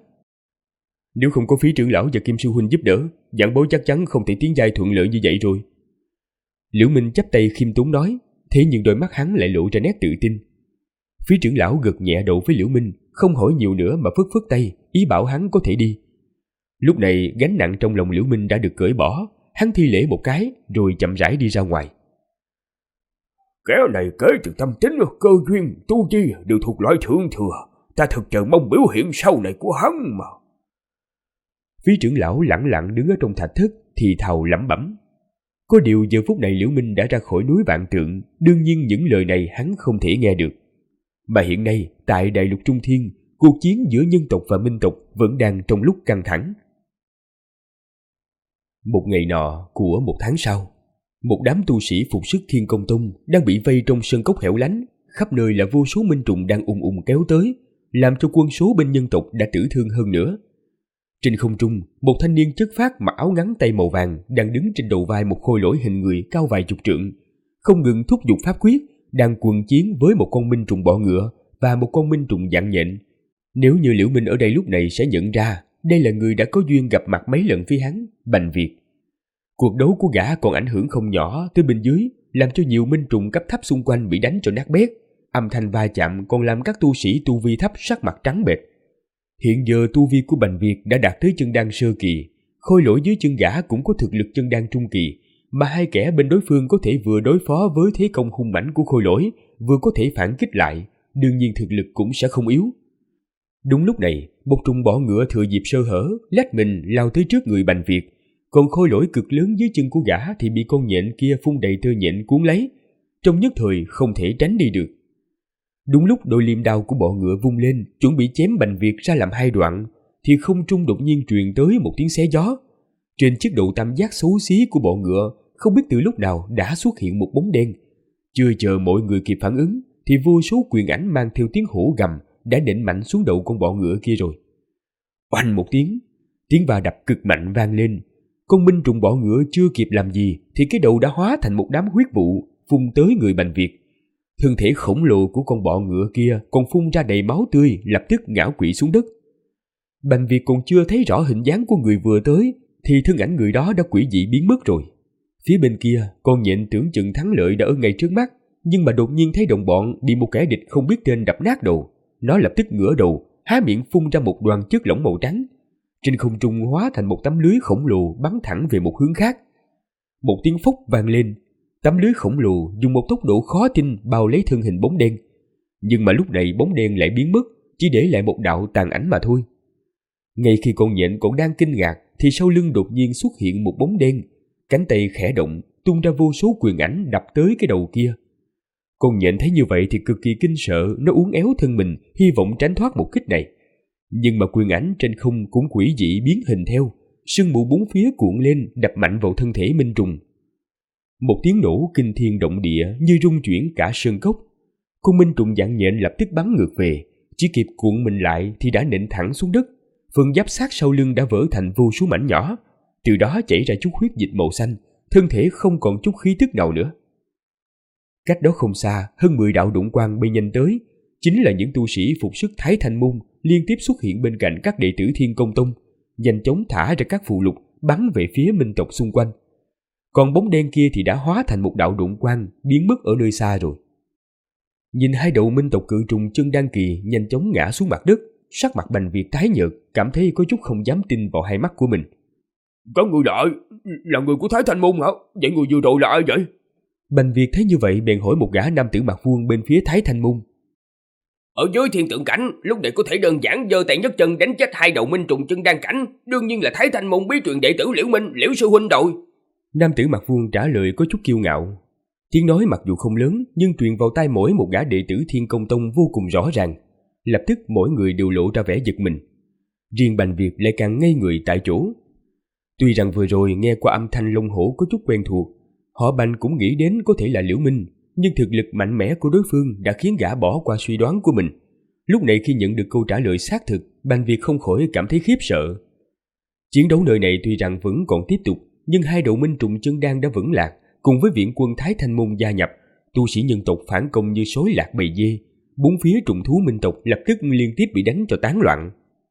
Nếu không có phí trưởng lão và Kim sư huynh giúp đỡ, giảng bối chắc chắn không thể tiến giai thuận lợi như vậy rồi. Liễu Minh chắp tay khiêm tốn nói, thế nhưng đôi mắt hắn lại lộ ra nét tự tin. Phí trưởng lão gật nhẹ đầu với Liễu Minh, không hỏi nhiều nữa mà phất phất tay, ý bảo hắn có thể đi. Lúc này gánh nặng trong lòng Liễu Minh đã được cởi bỏ, hắn thi lễ một cái rồi chậm rãi đi ra ngoài. Kẻ này kể từ tâm tính, cơ duyên, tu chi đều thuộc loại thượng thừa, ta thực chờ mong biểu hiện sau này của hắn mà. Phí trưởng lão lẳng lặng đứng ở trong thạch thất thì thào lẩm bẩm. Có điều giờ phút này Liễu Minh đã ra khỏi núi vạn tượng, đương nhiên những lời này hắn không thể nghe được. Mà hiện nay tại đại lục Trung Thiên, cuộc chiến giữa nhân tộc và minh tộc vẫn đang trong lúc căng thẳng. Một ngày nọ của một tháng sau, một đám tu sĩ phục sức Thiên Công Tông đang bị vây trong sơn cốc hẻo lánh, khắp nơi là vô số minh trùng đang ùng ùng kéo tới, làm cho quân số bên nhân tộc đã tử thương hơn nữa. Trên không trung, một thanh niên chất phác mặc áo ngắn tay màu vàng đang đứng trên đầu vai một khôi lỗi hình người cao vài chục trượng, không ngừng thúc giục pháp quyết, đang quần chiến với một con minh trùng bọ ngựa và một con minh trùng dạng nhện. Nếu như Liễu Minh ở đây lúc này sẽ nhận ra, đây là người đã có duyên gặp mặt mấy lần với hắn, Bành Việt. Cuộc đấu của gã còn ảnh hưởng không nhỏ tới bên dưới, làm cho nhiều minh trùng cấp thấp xung quanh bị đánh cho nát bét. Âm thanh va chạm còn làm các tu sĩ tu vi thấp sắc mặt trắng bệch. Hiện giờ tu vi của Bành Việt đã đạt tới chân đan sơ kỳ, Khôi Lỗi dưới chân gã cũng có thực lực chân đan trung kỳ, mà hai kẻ bên đối phương có thể vừa đối phó với thế công hung mãnh của Khôi Lỗi, vừa có thể phản kích lại, đương nhiên thực lực cũng sẽ không yếu. Đúng lúc này, một trùng bọ ngựa thừa dịp sơ hở, lách mình lao tới trước người Bành Việt, còn Khôi Lỗi cực lớn dưới chân của gã thì bị con nhện kia phun đầy tơ nhện cuốn lấy, trong nhất thời không thể tránh đi được. Đúng lúc đôi liềm đao của bọ ngựa vung lên, chuẩn bị chém Bành Việt ra làm hai đoạn, thì không trung đột nhiên truyền tới một tiếng xé gió. Trên chiếc đầu tam giác xấu xí của bọ ngựa, không biết từ lúc nào đã xuất hiện một bóng đen. Chưa chờ mọi người kịp phản ứng, thì vô số quyền ảnh mang theo tiếng hổ gầm đã nện mạnh xuống đầu con bọ ngựa kia rồi. Oanh một tiếng va đập cực mạnh vang lên. Con minh trùng bọ ngựa chưa kịp làm gì thì cái đầu đã hóa thành một đám huyết vụ phun tới người Bành Việt. Thân thể khổng lồ của con bọ ngựa kia còn phun ra đầy máu tươi, lập tức ngã quỵ xuống đất. Bành Việt còn chưa thấy rõ hình dáng của người vừa tới thì thân ảnh người đó đã quỷ dị biến mất rồi. Phía bên kia, con nhện tưởng chừng thắng lợi đã ở ngay trước mắt, nhưng mà đột nhiên thấy đồng bọn bị một kẻ địch không biết tên đập nát đầu. Nó lập tức ngửa đầu, há miệng phun ra một đoàn chất lỏng màu trắng. Trên không trung hóa thành một tấm lưới khổng lồ bắn thẳng về một hướng khác. Một tiếng phốc vang lên, tấm lưới khổng lồ dùng một tốc độ khó tin bao lấy thân hình bóng đen. Nhưng mà lúc này bóng đen lại biến mất, chỉ để lại một đạo tàn ảnh mà thôi. Ngay khi con nhện còn đang kinh ngạc thì sau lưng đột nhiên xuất hiện một bóng đen, cánh tay khẽ động, tung ra vô số quyền ảnh đập tới cái đầu kia. Con nhện thấy như vậy thì cực kỳ kinh sợ, nó uốn éo thân mình, hy vọng tránh thoát một kích này. Nhưng mà quyền ảnh trên không cũng quỷ dị biến hình theo, sương mù bốn phía cuộn lên đập mạnh vào thân thể minh trùng. Một tiếng nổ kinh thiên động địa như rung chuyển cả sơn cốc. Con minh trùng dạng nhện lập tức bắn ngược về, chỉ kịp cuộn mình lại thì đã nện thẳng xuống đất. Phần giáp xác sau lưng đã vỡ thành vô số mảnh nhỏ, từ đó chảy ra chút huyết dịch màu xanh, thân thể không còn chút khí tức nào nữa. Cách đó không xa, hơn 10 đạo đụng quang bay nhanh tới, chính là những tu sĩ phục sức Thái Thanh Môn liên tiếp xuất hiện bên cạnh các đệ tử Thiên Công Tông, nhanh chóng thả ra các phù lục bắn về phía minh tộc xung quanh. Còn bóng đen kia thì đã hóa thành một đạo đụng quang biến mất ở nơi xa rồi. Nhìn hai đầu minh tộc cự trùng chân đan kỳ nhanh chóng ngã xuống mặt đất, sắc mặt Bành Việt tái nhợt, cảm thấy có chút không dám tin vào hai mắt của mình. Có người lại, là người của Thái Thanh Môn hả? Vậy người vừa rồi là ai vậy? Bành Việt thấy như vậy bèn hỏi một gã nam tử mặc vuông bên phía Thái Thanh Môn. Ở dưới thiên tượng cảnh, lúc này có thể đơn giản giơ tay nhấc chân đánh chết hai đầu minh trùng chân đan cảnh, đương nhiên là Thái Thanh Môn bí truyền đệ tử Liễu Minh, Liễu sư huynh rồi. Nam tử mặc vuông trả lời có chút kiêu ngạo. Tiếng nói mặc dù không lớn nhưng truyền vào tai mỗi một gã đệ tử Thiên Công Tông vô cùng rõ ràng. Lập tức mỗi người đều lộ ra vẻ giật mình. Riêng Bành Việt lại càng ngây người tại chỗ. Tuy rằng vừa rồi nghe qua âm thanh Long Hổ có chút quen thuộc, họ Bành cũng nghĩ đến có thể là Liễu Minh, nhưng thực lực mạnh mẽ của đối phương đã khiến gã bỏ qua suy đoán của mình. Lúc này khi nhận được câu trả lời xác thực, Bành Việt không khỏi cảm thấy khiếp sợ. Chiến đấu nơi này tuy rằng vẫn còn tiếp tục, nhưng hai đầu minh trùng chân đan đã vững lạc, cùng với viện quân Thái Thanh Môn gia nhập, tu sĩ nhân tộc phản công như sói lạc bầy dê, bốn phía trùng thú minh tộc lập tức liên tiếp bị đánh cho tán loạn.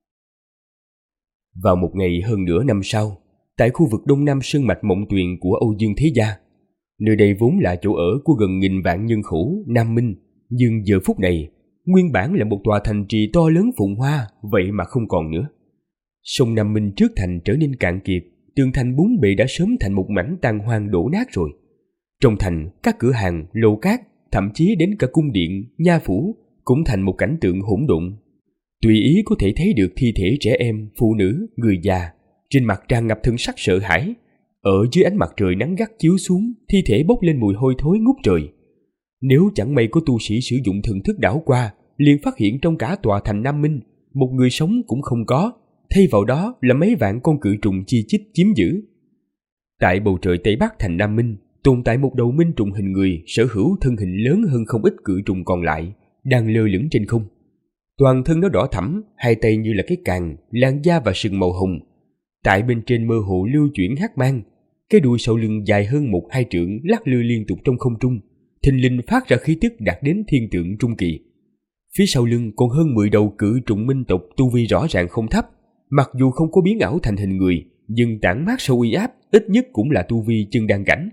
Vào một ngày hơn nửa năm sau, tại khu vực đông nam sơn mạch Mộng Tuyền của Âu Dương Thế Gia, nơi đây vốn là chỗ ở của gần 1000 vạn nhân khẩu Nam Minh, nhưng giờ phút này nguyên bản là một tòa thành trì to lớn phồn hoa, vậy mà không còn nữa. Sông Nam Minh trước thành trở nên cạn kiệt, tường thành bốn bề đã sớm thành một mảnh tàn hoang đổ nát rồi. Trong thành, các cửa hàng, lầu cát, thậm chí đến cả cung điện, nha phủ cũng thành một cảnh tượng hỗn độn. Tùy ý có thể thấy được thi thể trẻ em, phụ nữ, người già, trên mặt tràn ngập thân sắc sợ hãi. Ở dưới ánh mặt trời nắng gắt chiếu xuống, thi thể bốc lên mùi hôi thối ngút trời. Nếu chẳng may có tu sĩ sử dụng thần thức đảo qua, liền phát hiện trong cả tòa thành Nam Minh, một người sống cũng không có, thay vào đó là mấy vạn con cự trùng chi chít chiếm giữ. Tại bầu trời Tây Bắc thành Nam Minh, tồn tại một đầu minh trùng hình người sở hữu thân hình lớn hơn không ít cự trùng còn lại, đang lơ lửng trên không. Toàn thân nó đỏ thẫm, hai tay như là cái càng, làn da và sừng màu hồng. Tại bên trên mơ hồ lưu chuyển hắc mang, cái đuôi sau lưng dài hơn 1-2 trượng lắc lư liên tục trong không trung, thình lình phát ra khí tức đạt đến thiên tượng trung kỳ. Phía sau lưng còn hơn 10 đầu cự trùng minh tộc tu vi rõ ràng không thấp, Mặc dù không có biến ảo thành hình người, nhưng tản mát sâu uy áp ít nhất cũng là tu vi chân đan cảnh.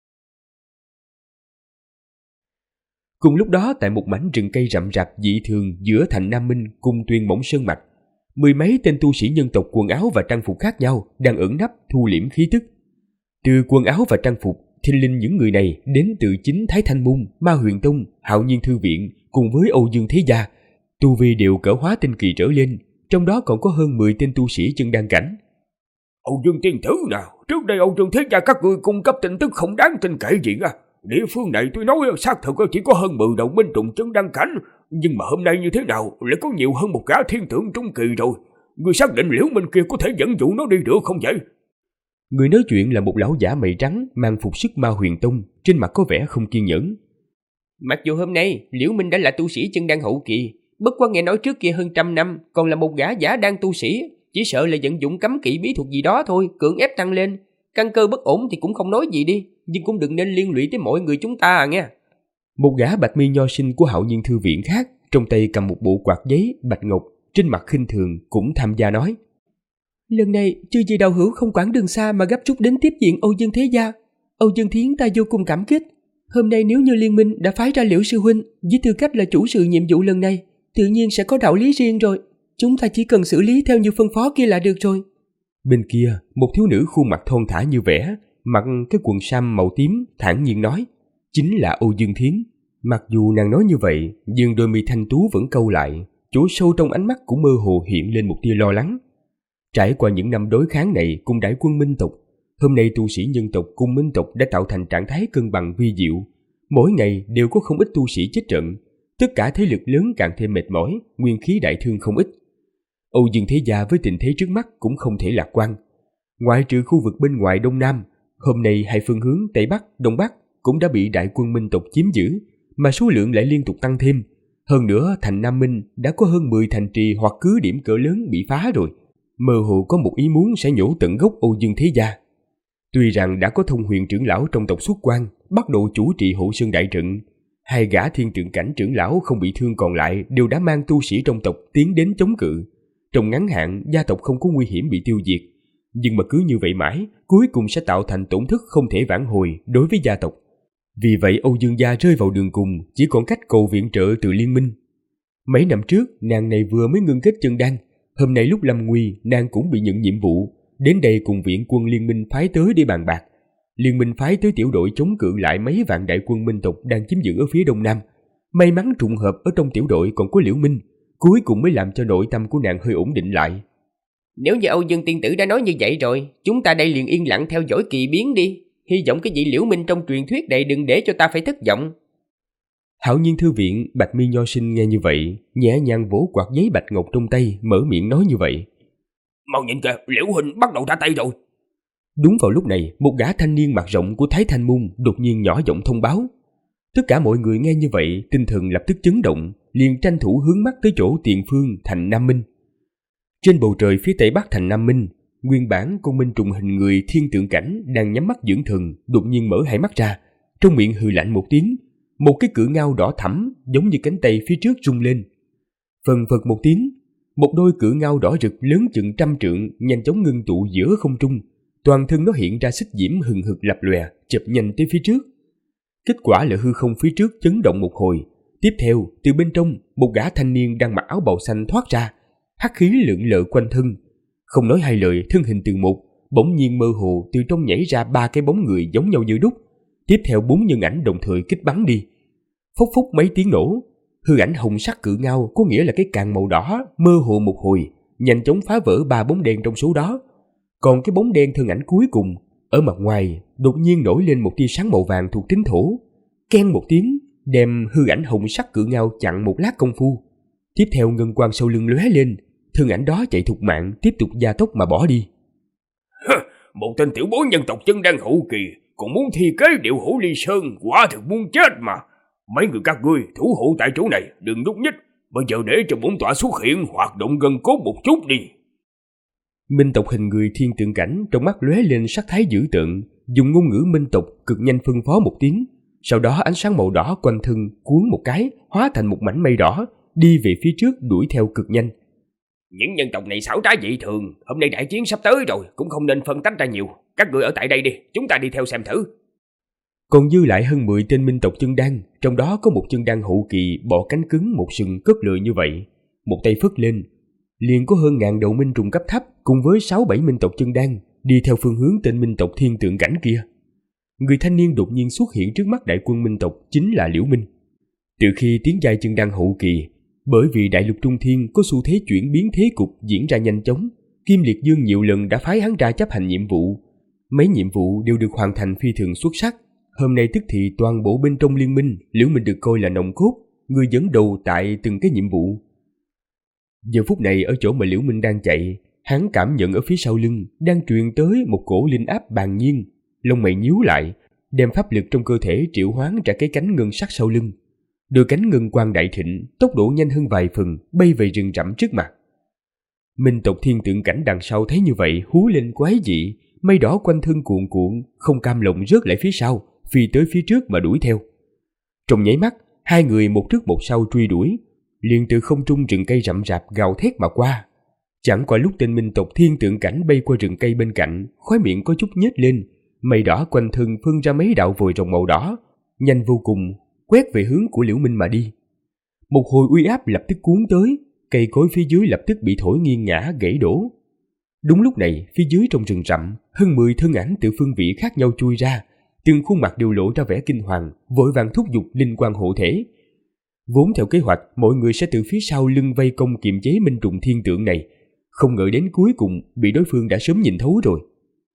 Cùng lúc đó, tại một mảnh rừng cây rậm rạp dị thường giữa thành Nam Minh cùng Tuyền Mộng Sơn Mạch, mười mấy tên tu sĩ nhân tộc quần áo và trang phục khác nhau đang ẩn nấp thu liễm khí tức. Từ quần áo và trang phục, thình lình những người này đến từ chính Thái Thanh Môn, Ma Huyền Tông, Hạo Nhiên Thư Viện cùng với Âu Dương Thế Gia, tu vi đều cỡ hóa tinh kỳ trở lên, trong đó còn có hơn 10 tên tu sĩ chân đan cảnh. Âu Dương tiên tử nào, trước đây Âu Dương Thế Gia các ngươi cung cấp tin tức không đáng tin cậy gì à? Địa phương này tôi nói xác thực chỉ có hơn 10 đầu minh trùng chân đan cảnh, nhưng mà hôm nay như thế nào lại có nhiều hơn một gã thiên tượng trung kỳ rồi. Người xác định Liễu Minh kia có thể dẫn dụ nó đi được không vậy? Người nói chuyện là một lão giả mày trắng mang phục sức Ma Huyền Tông, trên mặt có vẻ không kiên nhẫn. Mặc dù hôm nay Liễu Minh đã là tu sĩ chân đan hậu kỳ, bất quá nghe nói trước kia hơn 100 năm còn là một gã giả đan tu sĩ, chỉ sợ là vận dụng cấm kỵ bí thuật gì đó thôi, cưỡng ép tăng lên. Căn cơ bất ổn thì cũng không nói gì đi, nhưng cũng đừng nên liên lụy tới mọi người chúng ta nghe. Một gã bạch mi nho sinh của Hạo Nhiên Thư Viện khác, trong tay cầm một bộ quạt giấy bạch ngọc, trên mặt khinh thường cũng tham gia nói: Lần này chư vị đạo hữu không quản đường xa mà gấp rút đến tiếp diện Âu Dương Thế Gia, Âu Dương Thiến ta vô cùng cảm kích. Hôm nay nếu như liên minh đã phái ra Liễu sư huynh với tư cách là chủ sự nhiệm vụ lần này, tự nhiên sẽ có đạo lý riêng rồi. Chúng ta chỉ cần xử lý theo như phân phó kia là được rồi. Bên kia, một thiếu nữ khuôn mặt thon thả như vẽ, mặc cái quần sam màu tím, thản nhiên nói: chính là Âu Dương Thiến. Mặc dù nàng nói như vậy, nhưng đôi mi thanh tú vẫn cau lại, chỗ sâu trong ánh mắt cũng mơ hồ hiện lên một tia lo lắng. Trải qua những năm đối kháng này cùng đại quân minh tộc, hôm nay tu sĩ nhân tộc cùng minh tộc đã tạo thành trạng thái cân bằng vi diệu. Mỗi ngày đều có không ít tu sĩ chết trận, tất cả thế lực lớn càng thêm mệt mỏi, nguyên khí đại thương không ít. Âu Dương Thế Gia với tình thế trước mắt cũng không thể lạc quan. Ngoại trừ khu vực bên ngoài Đông Nam, hôm nay hai phương hướng Tây Bắc, Đông Bắc cũng đã bị đại quân minh tộc chiếm giữ, mà số lượng lại liên tục tăng thêm. Hơn nữa, thành Nam Minh đã có hơn 10 thành trì hoặc cứ điểm cỡ lớn bị phá rồi. Mơ hồ có một ý muốn sẽ nhổ tận gốc Âu Dương Thế Gia. Tuy rằng đã có Thông Huyền trưởng lão trong tộc xuất quan, bắt đầu chủ trì hộ sơn đại trận, hai gã thiên tượng cảnh trưởng lão không bị thương còn lại đều đã mang tu sĩ trong tộc tiến đến chống cự. Trong ngắn hạn, gia tộc không có nguy hiểm bị tiêu diệt, nhưng mà cứ như vậy mãi, cuối cùng sẽ tạo thành tổn thất không thể vãn hồi đối với gia tộc. Vì vậy Âu Dương gia rơi vào đường cùng, chỉ còn cách cầu viện trợ từ liên minh. Mấy năm trước, nàng này vừa mới ngưng kết chân đan, hôm nay lúc lâm nguy, nàng cũng bị nhận nhiệm vụ, đến đây cùng viện quân liên minh phái tới để bàn bạc. Liên minh phái tới tiểu đội chống cự lại mấy vạn đại quân minh tộc đang chiếm giữ ở phía đông nam. May mắn trùng hợp ở trong tiểu đội còn có Liễu Minh, cuối cùng mới làm cho nội tâm của nàng hơi ổn định lại. Nếu như Âu Dương tiên tử đã nói như vậy rồi, chúng ta đây liền yên lặng theo dõi kỳ biến đi. Hy vọng cái vị Liễu Minh trong truyền thuyết này đừng để cho ta phải thất vọng. Hạo Nhiên Thư Viện bạch mi nho sinh nghe như vậy, nhẹ nhàng vỗ quạt giấy bạch ngọc trong tay, mở miệng nói như vậy: Mau nhìn kìa, Liễu huynh bắt đầu ra tay rồi. Đúng vào lúc này, một gã thanh niên mặt rộng của Thái Thanh Môn đột nhiên nhỏ giọng thông báo. Tất cả mọi người nghe như vậy, tinh thần lập tức chấn động, liền tranh thủ hướng mắt tới chỗ tiền phương thành Nam Minh. Trên bầu trời phía tây bắc thành Nam Minh, nguyên bản con minh trùng hình người thiên tượng cảnh đang nhắm mắt dưỡng thần, đột nhiên mở hai mắt ra, trong miệng hừ lạnh một tiếng, một cái cự ngao đỏ thẫm giống như cánh tay phía trước rung lên. Phần phật một tiếng, một đôi cự ngao đỏ rực lớn chừng 100 trượng nhanh chóng ngưng tụ giữa không trung, toàn thân nó hiện ra xích diễm hừng hực lập lòe, chập nhanh tới phía trước. Kết quả là hư không phía trước chấn động một hồi, tiếp theo từ bên trong một gã thanh niên đang mặc áo bào xanh thoát ra, hắc khí lượn lờ quanh thân, không nói hai lời, thân hình từ một bỗng nhiên mơ hồ từ trong nhảy ra 3 cái bóng người giống nhau như đúc, tiếp theo 4 nhân ảnh đồng thời kích bắn đi. Phốc phốc mấy tiếng nổ, hư ảnh hồng sắc cự ngao, có nghĩa là cái càng màu đỏ, mơ hồ một hồi, nhanh chóng phá vỡ 3 bóng đen trong số đó. Còn cái bóng đen thân ảnh cuối cùng, ở mặt ngoài đột nhiên nổi lên một tia sáng màu vàng thuộc tính thổ, keng một tiếng, đem hư ảnh hồng sắc cự ngao chặn một lát công phu. Tiếp theo ngân quang sau lưng lóe lên, thân ảnh đó chạy thục mạng, tiếp tục gia tốc mà bỏ đi. Một tên tiểu bối nhân tộc chân đan hậu kỳ còn muốn thi kế điệu hổ ly sơn, quả thực muốn chết mà. Mấy người các ngươi thủ hộ tại chỗ này, đừng nhúc nhích, bây giờ để cho bổn tọa xuất hiện hoạt động gần cốt một chút đi. Minh tộc hình người thiên tượng cảnh trong mắt lóe lên sắc thái dữ tợn, dùng ngôn ngữ minh tộc cực nhanh phân phó một tiếng, sau đó ánh sáng màu đỏ quanh thân cuốn một cái, hóa thành một mảnh mây đỏ, đi về phía trước đuổi theo cực nhanh. Những nhân tộc này xảo trá dị thường, hôm nay đại chiến sắp tới rồi, cũng không nên phân tách ra nhiều. Các người ở tại đây đi, chúng ta đi theo xem thử. Còn dư lại hơn 10 tên minh tộc chân đan, trong đó có một chân đan hậu kỳ bỏ cánh cứng một sừng cất lười như vậy. Một tay phất lên, liền có hơn 1000 đầu minh trùng cấp thấp cùng với 6-7 minh tộc chân đan đi theo phương hướng tên minh tộc thiên tượng cảnh kia. Người thanh niên đột nhiên xuất hiện trước mắt đại quân minh tộc chính là Liễu Minh. Từ khi tiến giai chân đan hậu kỳ, bởi vì đại lục trung thiên có xu thế chuyển biến thế cục diễn ra nhanh chóng, Kim Liệt Dương nhiều lần đã phái hắn ra chấp hành nhiệm vụ. Mấy nhiệm vụ đều được hoàn thành phi thường xuất sắc. Hôm nay tức thì toàn bộ bên trong liên minh, Liễu Minh được coi là nòng cốt, người dẫn đầu tại từng cái nhiệm vụ. Giờ phút này ở chỗ mà Liễu Minh đang chạy, hắn cảm nhận ở phía sau lưng đang truyền tới một cổ linh áp bàn nhiên, lông mày nhíu lại, đem pháp lực trong cơ thể triệu hoán ra cái cánh ngân sắc sau lưng. Đôi cánh ngân quang đại thịnh, tốc độ nhanh hơn vài phần, bay về rừng rậm trước mặt. Minh tộc thiên tượng cảnh đằng sau thấy như vậy hú lên quái dị, mây đỏ quanh thân cuộn cuộn, không cam lòng rớt lại phía sau, phi tới phía trước mà đuổi theo. Trong nháy mắt, hai người một trước một sau truy đuổi, liền từ không trung rừng cây rậm rạp gào thét mà qua. Chẳng qua lúc tên minh tộc thiên tượng cảnh bay qua rừng cây bên cạnh, khóe miệng có chút nhếch lên, mây đỏ quanh thân phun ra mấy đạo vòi rồng màu đỏ, nhanh vô cùng, quét về hướng của Liễu Minh mà đi. Một hồi uy áp lập tức cuốn tới, cây cối phía dưới lập tức bị thổi nghiêng ngã gãy đổ. Đúng lúc này, phía dưới trong rừng rậm, hơn 10 thân ảnh từ phương vị khác nhau chui ra, từng khuôn mặt đều lộ ra vẻ kinh hoàng, vội vàng thúc giục linh quang hộ thể. Vốn theo kế hoạch, mọi người sẽ từ phía sau lưng vây công kiềm chế minh trùng thiên tượng này, không ngờ đến cuối cùng bị đối phương đã sớm nhìn thấu rồi.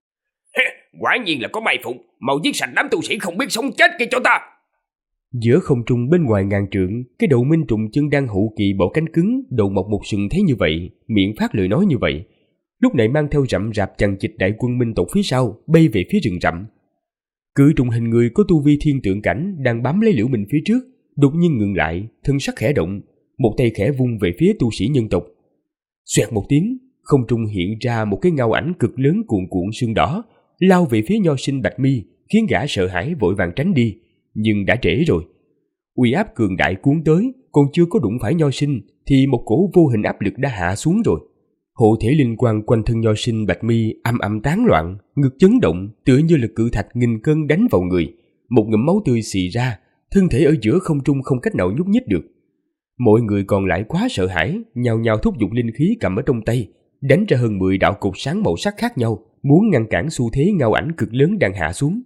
Quả nhiên là có may phục, mau giết sạch đám tu sĩ không biết sống chết kia cho ta. Giữa không trung bên ngoài ngàn trượng, cái đầu minh trùng chân đang hậu kỳ bỏ cánh cứng, đầu mọc một sừng thấy như vậy, miệng phát lời nói như vậy, lúc này mang theo rậm rạp chằng chịt đại quân minh tộc phía sau bay về phía rừng rậm. Cự trùng hình người có tu vi thiên tượng cảnh đang bám lấy Liễu Minh phía trước, đột nhiên ngừng lại, thân sắc khẽ động, một tay khẽ vung về phía tu sĩ nhân tộc. Xoẹt một tiếng, không trung hiện ra một cái γκao ảnh cực lớn cuộn cuộn sương đỏ, lao về phía nho sinh Bạch Mi, khiến gã sợ hãi vội vàng tránh đi, nhưng đã trễ rồi. Uy áp cường đại cuốn tới, còn chưa có đụng phải nho sinh thì một cổ vô hình áp lực đã hạ xuống rồi. Hộ thể linh quang quanh thân nho sinh Bạch Mi âm âm tán loạn, ngực chấn động, tựa như là cự thạch nghìn cân đánh vào người, một ngụm máu tươi xì ra, thân thể ở giữa không trung không cách nào nhúc nhích được. Mọi người còn lại quá sợ hãi, nhao nhao thúc giục linh khí cầm ở trong tay, đánh ra hơn 10 đạo cột sáng màu sắc khác nhau, muốn ngăn cản xu thế γκao ảnh cực lớn đang hạ xuống.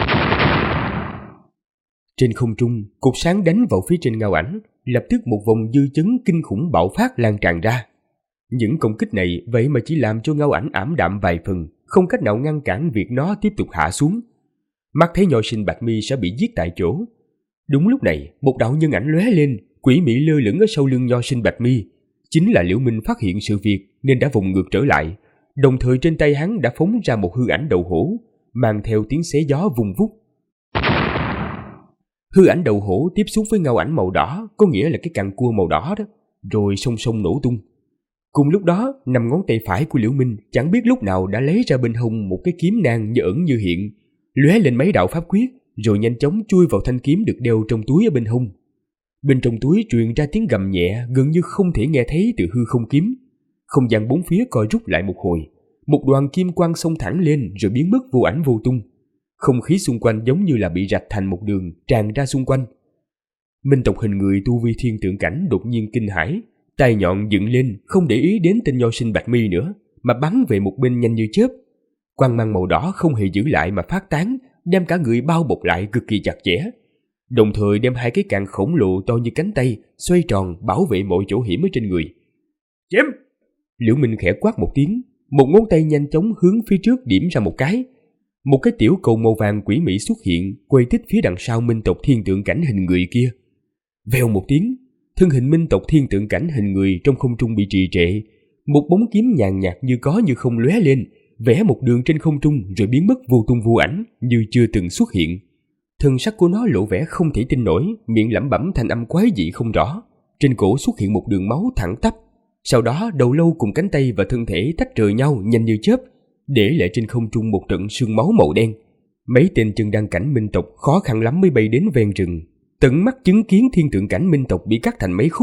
Trên không trung, cột sáng đánh vào phía trên γκao ảnh, lập tức một vòng dư chấn kinh khủng bạo phát lan tràn ra. Những công kích này vậy mà chỉ làm cho γκao ảnh ảm đạm vài phần, không cách nào ngăn cản việc nó tiếp tục hạ xuống. Mắt thấy nho sinh Bạch Mi sẽ bị giết tại chỗ. Đúng lúc này, một đạo nhân ảnh lóe lên, quỷ mị lơ lửng ở sau lưng nho sinh Bạch Mi. Chính là Liễu Minh phát hiện sự việc nên đã vùng ngược trở lại, đồng thời trên tay hắn đã phóng ra một hư ảnh đầu hổ, mang theo tiếng xé gió vung vút. Hư ảnh đầu hổ tiếp xúc với γκao ảnh màu đỏ, có nghĩa là cái càng cua màu đỏ đó, rồi song song nổ tung. Cùng lúc đó, 5 ngón tay phải của Liễu Minh chẳng biết lúc nào đã lấy ra bên hông một cái kiếm nang như ẩn như hiện, lóe lên mấy đạo pháp quyết, rồi nhanh chóng chui vào thanh kiếm được đeo trong túi ở bên hông. Bên trong túi truyền ra tiếng gầm nhẹ gần như không thể nghe thấy từ hư không kiếm. Không gian bốn phía co rút lại một hồi, một đoàn kim quang xông thẳng lên rồi biến mất vô ảnh vô tung. Không khí xung quanh giống như là bị rạch thành một đường tràn ra xung quanh. Minh tộc hình người tu vi thiên tượng cảnh đột nhiên kinh hãi, tay nhọn dựng lên, không để ý đến tên nho sinh Bạch Mi nữa, mà bắn về một bên nhanh như chớp. Quang mang màu đỏ không hề giữ lại mà phát tán, đem cả người bao bọc lại cực kỳ chặt chẽ, đồng thời đem hai cái càng khổng lồ to như cánh tay xoay tròn bảo vệ mọi chỗ hiểm ở trên người. Chém! Liễu Minh khẽ quát một tiếng, một ngón tay nhanh chóng hướng phía trước điểm ra một cái. Một cái tiểu cầu màu vàng quỷ mị xuất hiện, quay tít phía đằng sau minh tộc thiên tượng cảnh hình người kia. Vèo một tiếng, thân hình minh tộc thiên tượng cảnh hình người trong không trung bị trì trệ, một bóng kiếm nhàn nhạt như có như không lóe lên, vẽ một đường trên không trung rồi biến mất vô tung vô ảnh như chưa từng xuất hiện. Thân sắc của nó lộ vẻ không thể tin nổi, miệng lẩm bẩm thanh âm quái dị không rõ. Trên cổ xuất hiện một đường máu thẳng tắp, sau đó đầu lâu cùng cánh tay và thân thể tách rời nhau nhanh như chớp, để lại trên không trung một trận sương máu màu đen. Mấy tên chân đan cảnh minh tộc khó khăn lắm mới bay đến ven rừng, tận mắt chứng kiến thiên tượng cảnh minh tộc bị cắt thành mấy khúc,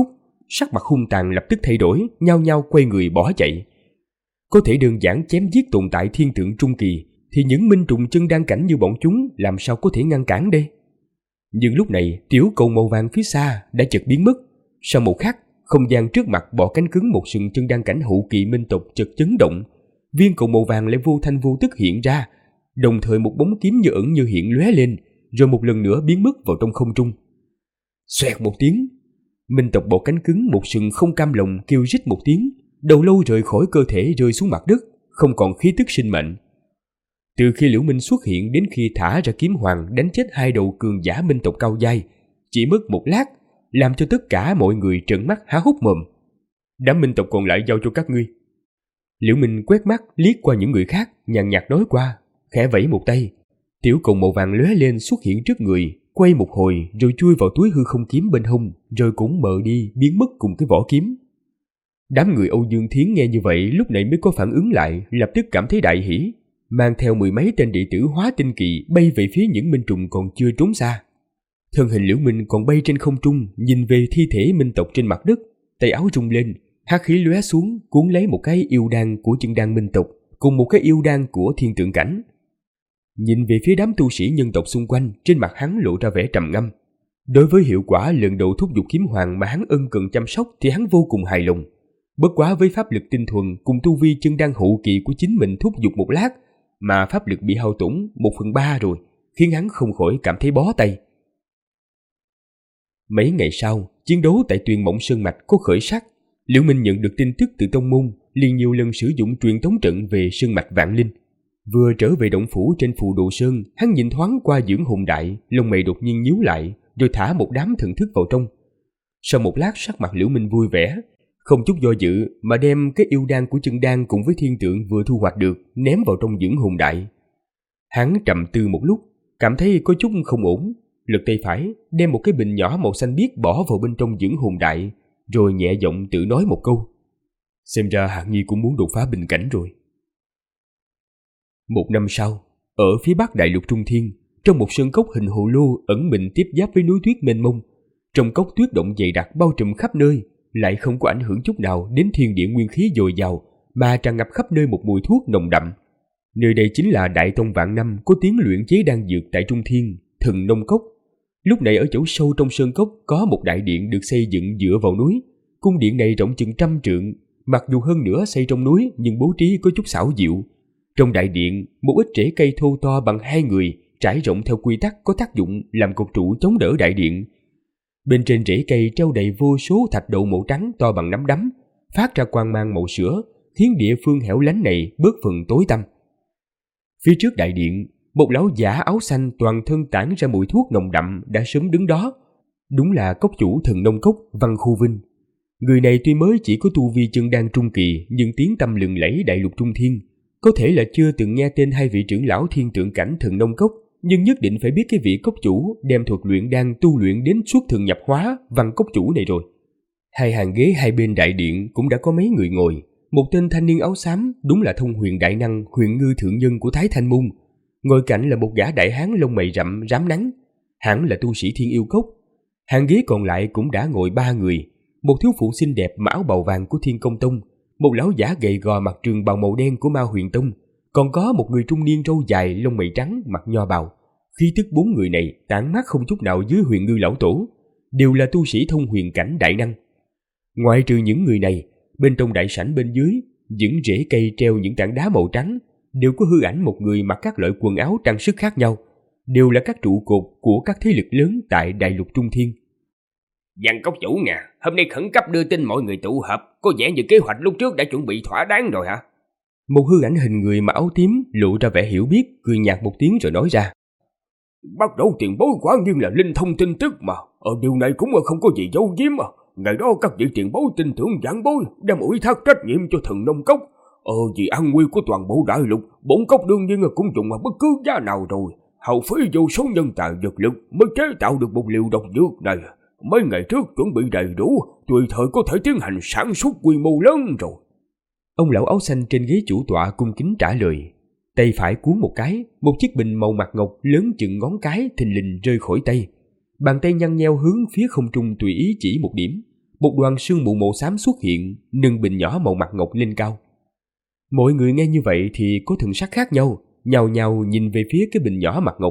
sắc mặt hung tàn lập tức thay đổi, nhao nhao quay người bỏ chạy. Có thể đơn giản chém giết tồn tại thiên tượng trung kỳ, thì những minh trùng chân đan cảnh như bọn chúng làm sao có thể ngăn cản đây? Nhưng lúc này tiểu cầu màu vàng phía xa đã chợt biến mất. Sau một khắc, không gian trước mặt bọ cánh cứng một sừng chân đan cảnh hậu kỳ minh tộc chợt chấn động. Viên cầu màu vàng lại vô thanh vô tức hiện ra, đồng thời một bóng kiếm như ẩn như hiện lóe lên, rồi một lần nữa biến mất vào trong không trung. Xoẹt một tiếng, minh tộc bọ cánh cứng một sừng không cam lòng kêu rít một tiếng, đầu lâu rời khỏi cơ thể rơi xuống mặt đất, không còn khí tức sinh mệnh. Từ khi Liễu Minh xuất hiện đến khi thả ra kiếm hoàng đánh chết hai đầu cường giả minh tộc cao giai, chỉ mất một lát, làm cho tất cả mọi người trợn mắt há hốc mồm. Đám minh tộc còn lại giao cho các ngươi. Liễu Minh quét mắt liếc qua những người khác, nhàn nhạt nói qua, khẽ vẫy một tay. Tiểu cầu màu vàng lóe lên xuất hiện trước người, quay một hồi rồi chui vào túi hư không kiếm bên hông, rồi cũng mờ đi biến mất cùng cái vỏ kiếm. Đám người Âu Dương Thiến nghe như vậy lúc này mới có phản ứng lại, lập tức cảm thấy đại hỉ, mang theo mười mấy tên đệ tử hóa tinh kỳ bay về phía những minh trùng còn chưa trốn xa. Thân hình Liễu Minh còn bay trên không trung, nhìn về thi thể minh tộc trên mặt đất, tay áo rung lên, hắc khí lóe xuống cuốn lấy một cái yêu đan của chân đan minh tộc cùng một cái yêu đan của thiên tượng cảnh. Nhìn về phía đám tu sĩ nhân tộc xung quanh, trên mặt hắn lộ ra vẻ trầm ngâm. Đối với hiệu quả lần đầu thúc giục kiếm hoàng mà hắn ân cần chăm sóc thì hắn vô cùng hài lòng. Bất quá với pháp lực tinh thuần cùng tu vi chân đan hậu kỳ của chính mình thúc giục một lát mà pháp lực bị hao tổn 1/3 rồi, khiến hắn không khỏi cảm thấy bó tay. Mấy ngày sau, chiến đấu tại Tuyền Mộng Sơn Mạch có khởi sắc. Liễu Minh nhận được tin tức từ tông môn, liền nhiều lần sử dụng truyền tống trận về Sơn Mạch Vạn Linh. Vừa trở về động phủ trên Phù Đồ Sơn, hắn nhìn thoáng qua Dưỡng Hồn Đại, lông mày đột nhiên nhíu lại, rồi thả một đám thần thức vào trong. Sau một lát, sắc mặt Liễu Minh vui vẻ, không chút do dự mà đem cái yêu đan của chân đan cùng với thiên tượng vừa thu hoạch được ném vào trong Dưỡng Hồn Đại. Hắn trầm tư một lúc, cảm thấy có chút không ổn, lật tay phải đem một cái bình nhỏ màu xanh biếc bỏ vào bên trong Dưỡng Hồn Đại, rồi nhẹ giọng tự nói một câu. Xem ra Hạc Nhi cũng muốn đột phá bình cảnh rồi. Một năm sau, ở phía bắc đại lục Trung Thiên, trong một sơn cốc hình hồ lô ẩn mình tiếp giáp với núi tuyết mênh mông, trong cốc tuyết động dày đặc bao trùm khắp nơi, lại không có ảnh hưởng chút nào đến thiên địa nguyên khí dồi dào, mà tràn ngập khắp nơi một mùi thuốc nồng đậm. Nơi đây chính là Đại Tông vạn năm có tiếng luyện chế đan dược tại Trung Thiên, Thần Nông Cốc. Lúc này ở chỗ sâu trong sơn cốc có một đại điện được xây dựng dựa vào núi. Cung điện này rộng chừng 100 trượng, mặc dù hơn nữa xây trong núi nhưng bố trí có chút xảo diệu. Trong đại điện, một ít rễ cây thô to bằng 2 người trải rộng theo quy tắc có tác dụng làm cột trụ chống đỡ đại điện. Bên trên rễ cây treo đầy vô số thạch đậu màu trắng to bằng nắm đấm, phát ra quang mang màu sữa, khiến địa phương hẻo lánh này bớt phần tối tăm. Phía trước đại điện, một lão giả áo xanh toàn thân tản ra mùi thuốc nồng đậm đã sớm đứng đó. Đúng là cốc chủ Thần Nông Cốc Văn Khu Vinh. Người này tuy mới chỉ có tu vi chân đan trung kỳ nhưng tiếng tăm lừng lẫy đại lục Trung Thiên. Có thể là chưa từng nghe tên hai vị trưởng lão thiên tượng cảnh Thần Nông Cốc, nhưng nhất định phải biết cái vị cốc chủ đem thuật luyện đan tu luyện đến xuất thần nhập hóa Văn cốc chủ này rồi. Hai hàng ghế hai bên đại điện cũng đã có mấy người ngồi. Một tên thanh niên áo xám đúng là thông huyền đại năng Huyền Ngư thượng nhân của Thái Thanh Môn. Ngồi cạnh là một gã đại hán lông mày rậm rám nắng, hẳn là tu sĩ Thiên Yêu Cốc. Hàng ghế còn lại cũng đã ngồi 3 người, một thiếu phụ xinh đẹp mặc áo bào vàng của Thiên Công Tông, một lão giả gầy gò mặc trường bào màu đen của Ma Huyền Tông, còn có một người trung niên râu dài lông mày trắng mặc nho bào. Khí tức 4 người này tản mát không chút nào dưới Huyền Ngư lão tổ, đều là tu sĩ thông huyền cảnh đại năng. Ngoại trừ những người này, bên trong đại sảnh bên dưới, những rễ cây treo những tảng đá màu trắng đều có hư ảnh một người mặc các loại quần áo trang sức khác nhau, đều là các trụ cột của các thế lực lớn tại đại lục Trung Thiên. Văn cốc chủ nè, hôm nay khẩn cấp đưa tin mọi người tụ họp, có vẻ như kế hoạch lúc trước đã chuẩn bị thỏa đáng rồi hả? Một hư ảnh hình người mặc áo tím lộ ra vẻ hiểu biết, cười nhạt một tiếng rồi nói ra. Bắt đầu tiền bối quả nhiên là linh thông tin tức mà, điều này cũng không có gì giấu giếm mà. Ngày đó các vị tiền bối tin tưởng giảng bối đem ủy thác trách nhiệm cho Thần Nông Cốc. Vì an nguy của toàn bộ đại lục, bổn cốc đương nhiên cũng dùng bất cứ giá nào rồi, hao phí vô số nhân tài vật lực mới chế tạo được một liều độc dược này. Mấy ngày trước chuẩn bị đầy đủ, tùy thời có thể tiến hành sản xuất quy mô lớn rồi. Ông lão áo xanh trên ghế chủ tọa cung kính trả lời. Tay phải cuốn một cái, một chiếc bình màu mặt ngọc lớn chừng ngón cái thình lình rơi khỏi tay. Bàn tay nhăn nheo hướng phía không trung tùy ý chỉ một điểm. một đoàn sương mù màu xám xuất hiện, nâng bình nhỏ màu mặt ngọc lên cao. Mọi người nghe như vậy thì có thần sắc khác nhau, nhao nhao nhìn về phía cái bình nhỏ mặt ngọc.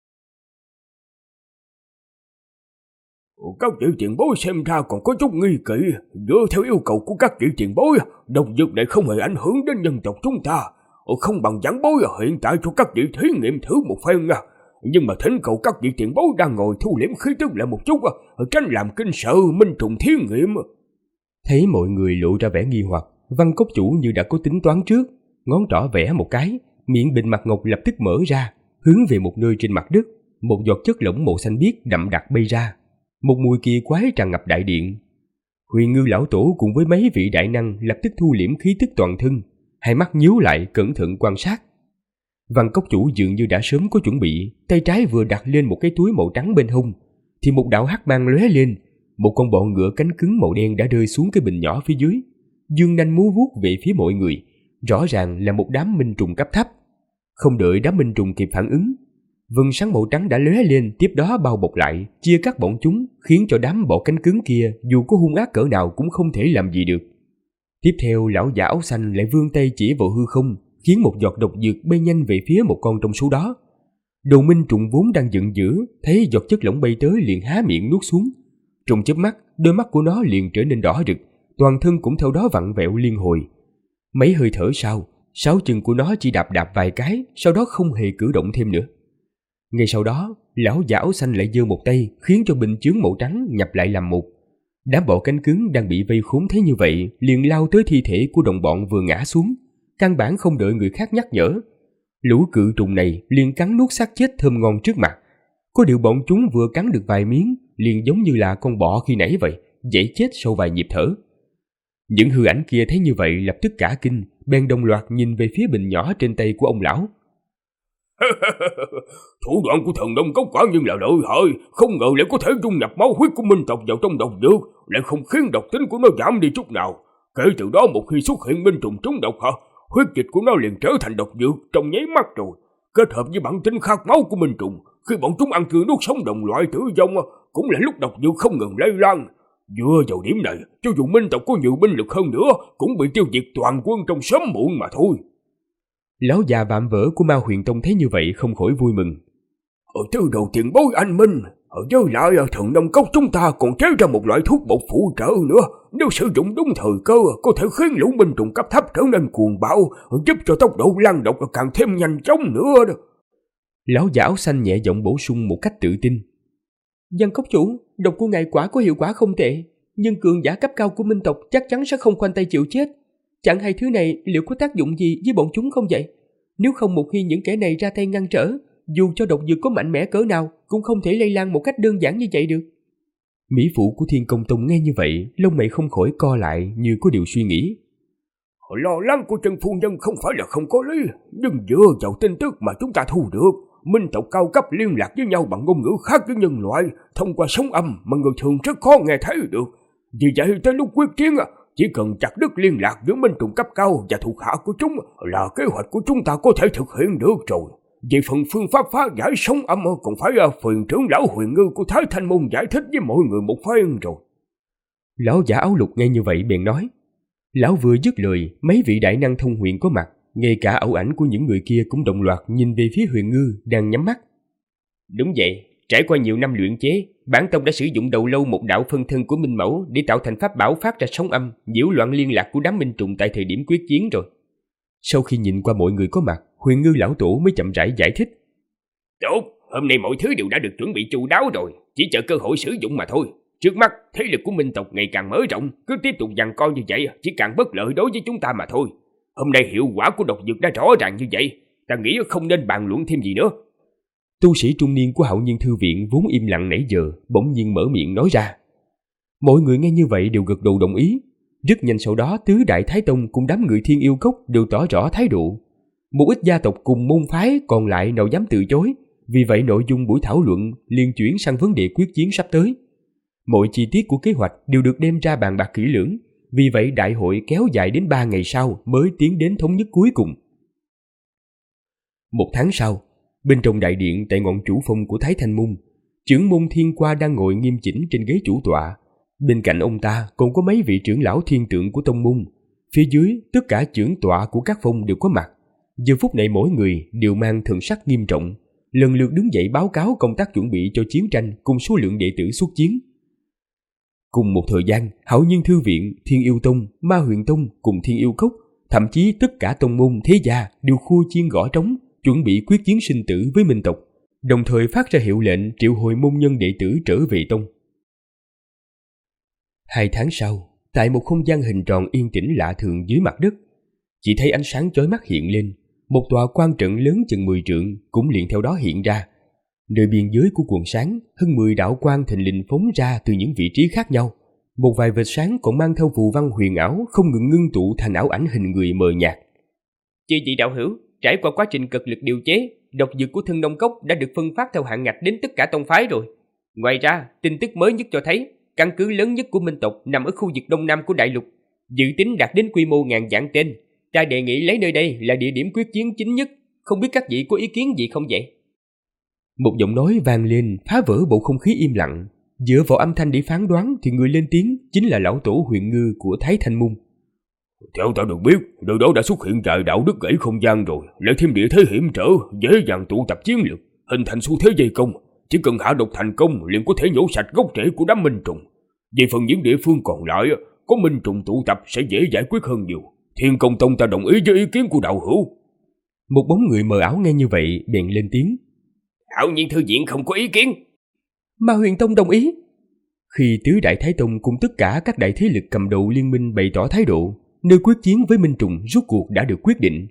Các vị tiền bối xem ra còn có chút nghi kỵ. Dựa theo yêu cầu của các vị tiền bối, độc dược này không hề ảnh hưởng đến nhân tộc chúng ta. Không bằng giảng bối hiện tại cho các vị thí nghiệm thử một phen nha. Nhưng mà thỉnh cầu các vị tiền bối đang ngồi thu liễm khí tức lại một chút, tránh làm kinh sợ minh trùng thí nghiệm. Thấy mọi người lộ ra vẻ nghi hoặc, Văn Cốc Chủ như đã có tính toán trước, ngón trỏ vẽ một cái, miệng bình mặt ngọc lập tức mở ra, hướng về một nơi trên mặt đất. Một giọt chất lỏng màu xanh biếc đậm đặc bay ra, một mùi kỳ quái tràn ngập đại điện. Huyền Ngư lão tổ cùng với mấy vị đại năng lập tức thu liễm khí tức toàn thân, hai mắt nhíu lại cẩn thận quan sát. Văn Cốc Chủ dường như đã sớm có chuẩn bị, tay trái vừa đặt lên một cái túi màu trắng bên hông, thì một đạo hắc mang lóe lên, một con bọ ngựa cánh cứng màu đen đã rơi xuống cái bình nhỏ phía dưới, dương nanh múa vuốt về phía mọi người, rõ ràng là một đám minh trùng cấp thấp. Không đợi đám minh trùng kịp phản ứng, vầng sáng màu trắng đã lóe lên, tiếp đó bao bọc lại, chia cắt bọn chúng, khiến cho đám bọ cánh cứng kia dù có hung ác cỡ nào cũng không thể làm gì được. Tiếp theo, lão già áo xanh lại vươn tay chỉ vào hư không, khiến một giọt độc dược bay nhanh về phía một con trong số đó. Đầu minh trùng vốn đang giận dữ, thấy giọt chất lỏng bay tới liền há miệng nuốt xuống. Trong chớp mắt, đôi mắt của nó liền trở nên đỏ rực, toàn thân cũng theo đó vặn vẹo liên hồi. Mấy hơi thở sau, sáu chân của nó chỉ đạp đạp vài cái, sau đó không hề cử động thêm nữa. Ngay sau đó, lão già áo xanh lại giơ một tay, khiến cho bình chướng màu trắng nhập lại làm một. Đám bọ cánh cứng đang bị vây khốn thấy như vậy, liền lao tới thi thể của đồng bọn vừa ngã xuống, căn bản không đợi người khác nhắc nhở. Lũ cự trùng này liền cắn nuốt xác chết thơm ngon trước mặt. Có điều bọn chúng vừa cắn được vài miếng, liền giống như là con bọ khi nãy vậy, dãy chết sau vài nhịp thở. Những hư ảnh kia thấy như vậy lập tức cả kinh, bèn đồng loạt nhìn về phía bình nhỏ trên tay của ông lão. Thủ đoạn của thần Đông Cốc quả nhiên là lợi hại, không ngờ lại có thể dung nhập máu huyết của minh tộc vào trong độc dược, lại không khiến độc tính của nó giảm đi chút nào. Kể từ đó một khi xuất hiện minh trùng trúng độc huyết dịch của nó liền trở thành độc dược trong nháy mắt rồi. Kết hợp với bản tính khát máu của minh trùng, khi bọn chúng ăn tươi nuốt sống đồng loại tử vong, cũng là lúc độc dược không ngừng lây lan. Dựa vào điểm này, cho dù minh tộc có nhiều binh lực hơn nữa, cũng bị tiêu diệt toàn quân trong sớm muộn mà thôi. Lão già vạm vỡ của Ma Huyền Tông thấy như vậy không khỏi vui mừng. Từ đầu tiền bối anh minh, với lại thần Đông Cốc chúng ta còn chế ra một loại thuốc bột phụ trợ nữa. Nếu sử dụng đúng thời cơ, có thể khiến lũ minh trùng cấp thấp trở nên cuồng bạo, giúp cho tốc độ lan độc càng thêm nhanh chóng nữa đó. Lão già áo xanh nhẹ giọng bổ sung một cách tự tin. Văn Cốc Chủ, độc của ngài quả có hiệu quả không tệ, nhưng cường giả cấp cao của minh tộc chắc chắn sẽ không khoanh tay chịu chết. Chẳng hay thứ này liệu có tác dụng gì với bọn chúng không vậy? Nếu không, một khi những kẻ này ra tay ngăn trở, dù cho độc dược có mạnh mẽ cỡ nào cũng không thể lây lan một cách đơn giản như vậy được. Mỹ phụ của Thiên Công Tông nghe như vậy, lông mày không khỏi co lại như có điều suy nghĩ. Lo lắng của Trần phu nhân không phải là không có lý, nhưng dựa vào tin tức mà chúng ta thu được, minh tộc cao cấp liên lạc với nhau bằng ngôn ngữ khác với nhân loại, thông qua sóng âm mà người thường rất khó nghe thấy được. Vì vậy tới lúc quyết chiến, chỉ cần chặt đứt liên lạc giữa minh trùng cấp cao và thuộc hạ của chúng là kế hoạch của chúng ta có thể thực hiện được rồi. Về phần phương pháp phá giải sóng âm còn phải phiền trưởng lão Huyền Ngư của Thái Thanh Môn giải thích với mọi người một phen rồi. Lão giả áo lục nghe như vậy bèn nói. Lão vừa dứt lời, mấy vị đại năng thông huyền có mặt, ngay cả ảo ảnh của những người kia cũng đồng loạt nhìn về phía Huyền Ngư đang nhắm mắt. Đúng vậy, trải qua nhiều năm luyện chế, bản tông đã sử dụng đầu lâu một đạo phân thân của Minh Mẫu để tạo thành pháp bảo phát ra sóng âm, nhiễu loạn liên lạc của đám minh trùng tại thời điểm quyết chiến rồi. Sau khi nhìn qua mọi người có mặt, Huyền Ngư lão tổ mới chậm rãi giải thích. Tốt, hôm nay mọi thứ đều đã được chuẩn bị chu đáo rồi, chỉ chờ cơ hội sử dụng mà thôi. Trước mắt, thế lực của minh tộc ngày càng mở rộng, cứ tiếp tục giằng co như vậy chỉ càng bất lợi đối với chúng ta mà thôi. Hôm nay hiệu quả của độc dược đã rõ ràng như vậy, ta nghĩ không nên bàn luận thêm gì nữa. Tu sĩ trung niên của Hạo Nhiên Thư Viện vốn im lặng nãy giờ, bỗng nhiên mở miệng nói ra. Mọi người nghe như vậy đều gật đầu đồng ý. Rất nhanh sau đó, tứ đại thái tông cùng đám người Thiên Yêu Cốc đều tỏ rõ thái độ. Một ít gia tộc cùng môn phái còn lại nào dám từ chối, vì vậy nội dung buổi thảo luận liền chuyển sang vấn đề quyết chiến sắp tới. Mọi chi tiết của kế hoạch đều được đem ra bàn bạc kỹ lưỡng, vì vậy đại hội kéo dài đến 3 ngày sau mới tiến đến thống nhất cuối cùng. Một tháng sau, bên trong đại điện tại ngọn chủ phong của Thái Thanh Môn, trưởng môn Thiên Qua đang ngồi nghiêm chỉnh trên ghế chủ tọa, Bên cạnh ông ta còn có mấy vị trưởng lão thiên tượng của tông môn. Phía dưới, tất cả trưởng tọa của các phong đều có mặt. Giờ phút này mỗi người đều mang thần sắc nghiêm trọng, lần lượt đứng dậy báo cáo công tác chuẩn bị cho chiến tranh cùng số lượng đệ tử xuất chiến. Cùng một thời gian, Hạo Nhiên Thư Viện, Thiên Yêu Tông, Ma Huyền Tông cùng Thiên Yêu Cốc, thậm chí tất cả tông môn thế gia đều khua chiên gõ trống, chuẩn bị quyết chiến sinh tử với Minh tộc, đồng thời phát ra hiệu lệnh triệu hồi môn nhân đệ tử trở về tông. 2 tháng sau, tại một không gian hình tròn yên tĩnh lạ thường dưới mặt đất, chỉ thấy ánh sáng chói mắt hiện lên, một tòa quan trận lớn chừng 10 trượng cũng liền theo đó hiện ra. Nơi biên giới của quần sáng, hơn 10 đạo quang thình lình phóng ra từ những vị trí khác nhau. Một vài vệt sáng còn mang theo phù văn huyền ảo không ngừng ngưng tụ thành ảo ảnh hình người mờ nhạt. Chư vị đạo hữu, trải qua quá trình cực lực điều chế, độc dược của Thân Nông Cốc đã được phân phát theo hạn ngạch đến tất cả tông phái rồi. Ngoài ra, tin tức mới nhất cho thấy, căn cứ lớn nhất của Minh tộc nằm ở khu vực đông nam của đại lục, dự tính đạt đến quy mô ngàn vạn tên. Ta đề nghị lấy nơi đây là địa điểm quyết chiến chính nhất, không biết các vị có ý kiến gì không vậy? Một giọng nói vang lên phá vỡ bầu không khí im lặng. Dựa vào âm thanh để phán đoán thì người lên tiếng chính là lão tổ Huyền Ngư của Thái Thanh Môn. Theo ta được biết, nơi đó đã xuất hiện trại đạo đứt gãy không gian rồi, lại thêm địa thế hiểm trở, dễ dàng tụ tập chiến lực, hình thành xu thế dây công. Chỉ cần hạ độc thành công liền có thể nhổ sạch gốc rễ của đám minh trùng. Về phần những địa phương còn lại, có minh trùng tụ tập sẽ dễ giải quyết hơn nhiều. Thiên Công Tông ta đồng ý với ý kiến của đạo hữu. Một bóng người mờ ảo nghe như vậy bèn lên tiếng. Hạo Nhiên Thư Viện không có ý kiến. Ma Huyền Tông đồng ý. Khi Tứ Đại Thái Tông cùng tất cả các đại thế lực cầm đầu liên minh bày tỏ thái độ, nơi quyết chiến với minh trùng rốt cuộc đã được quyết định.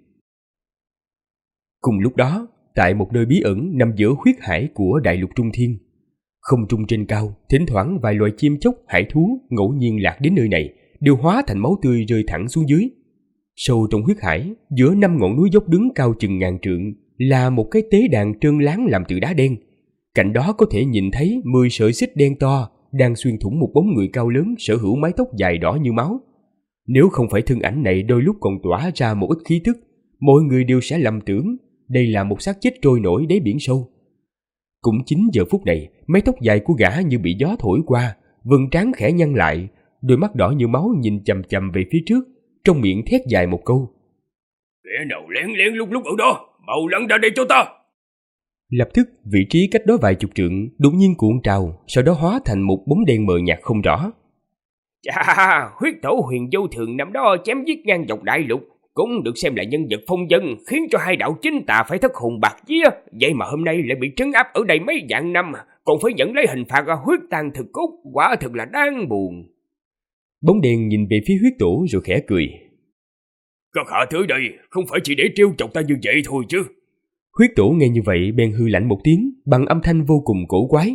Cùng lúc đó, tại một nơi bí ẩn nằm giữa huyết hải của đại lục Trung Thiên, không trung trên cao, thỉnh thoảng vài loài chim chóc, hải thú ngẫu nhiên lạc đến nơi này, đều hóa thành máu tươi rơi thẳng xuống dưới. Sâu trong huyết hải, giữa 5 ngọn núi dốc đứng cao chừng ngàn trượng, là một cái tế đàn trơn láng làm từ đá đen. Cạnh đó có thể nhìn thấy 10 sợi xích đen to đang xuyên thủng một bóng người cao lớn sở hữu mái tóc dài đỏ như máu. Nếu không phải thân ảnh này đôi lúc còn tỏa ra một ít khí tức, mọi người đều sẽ lầm tưởng đây là một xác chết trôi nổi đáy biển sâu. Cũng chính giờ phút này, mái tóc dài của gã như bị gió thổi qua, vầng trán khẽ nhăn lại, đôi mắt đỏ như máu nhìn chằm chằm về phía trước, trong miệng thét dài một câu. Kẻ nào lén lén lúc ở đó, mau lăn ra đây cho ta. Lập tức, vị trí cách đó vài chục trượng đột nhiên cuộn trào, sau đó hóa thành một bóng đen mờ nhạt không rõ. Chà, huyết tổ Huyền Vô Thường năm đó chém giết ngang dọc đại lục, cũng được xem là nhân vật phong dân, khiến cho hai đạo chính tà phải thất hồn bạc vía. Vậy mà hôm nay lại bị trấn áp ở đây mấy vạn năm, còn phải nhận lấy hình phạt huyết tàn thực cốt, quả thật là đáng buồn. Bóng đen nhìn về phía huyết tổ rồi khẽ cười. Các hạ tới đây không phải chỉ để trêu chọc ta như vậy thôi chứ. Huyết tổ nghe như vậy bèn hư lạnh một tiếng bằng âm thanh vô cùng cổ quái.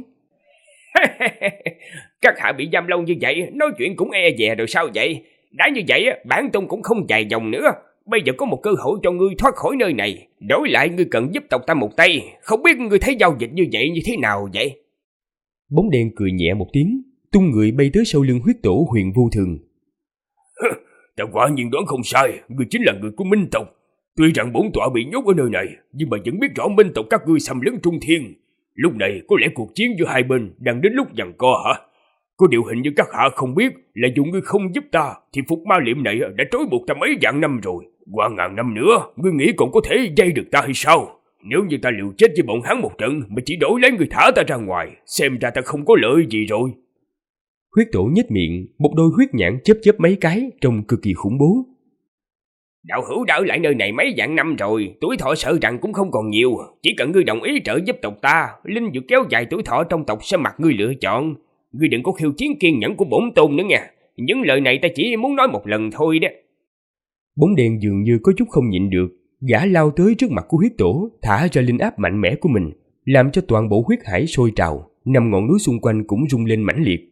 Các hạ bị giam lâu như vậy, nói chuyện cũng e dè rồi sao vậy? Đã như vậy, bản tông cũng không dài dòng nữa. Bây giờ có một cơ hội cho ngươi thoát khỏi nơi này. Đổi lại ngươi cần giúp tộc ta một tay. Không biết ngươi thấy giao dịch như vậy như thế nào vậy? Bóng đen cười nhẹ một tiếng, tung người bay tới sau lưng huyết tổ Huyền Vô Thường. Ta quả nhiên đoán không sai, ngươi chính là người của Minh tộc. Tuy rằng bổn tọa bị nhốt ở nơi này, nhưng mà vẫn biết rõ Minh tộc các ngươi xâm lấn Trung Thiên. Lúc này có lẽ cuộc chiến giữa hai bên đang đến lúc giằng co hả? Có điều hình như các hạ không biết là dù ngươi không giúp ta thì phục ma liệm này đã trói buộc ta mấy vạn năm rồi. Qua ngàn năm nữa, ngươi nghĩ còn có thể dây được ta hay sao? Nếu như ta liều chết với bọn hắn một trận mà chỉ đổi lấy người thả ta ra ngoài, xem ra ta không có lợi gì rồi. Huyết tổ nhếch miệng, một đôi huyết nhãn chớp chớp mấy cái, trông cực kỳ khủng bố. Đạo hữu đã ở lại nơi này mấy vạn năm rồi, tuổi thọ sợ rằng cũng không còn nhiều. Chỉ cần ngươi đồng ý trợ giúp tộc ta, linh dược kéo dài tuổi thọ trong tộc sẽ mặc ngươi lựa chọn. Ngươi đừng có khiêu chiến kiên nhẫn của bổn tôn nữa nha. Những lời này ta chỉ muốn nói một lần thôi đó. Bóng đen dường như có chút không nhịn được, gã lao tới trước mặt của huyết tổ, thả ra linh áp mạnh mẽ của mình, làm cho toàn bộ huyết hải sôi trào, 5 ngọn núi xung quanh cũng rung lên mãnh liệt.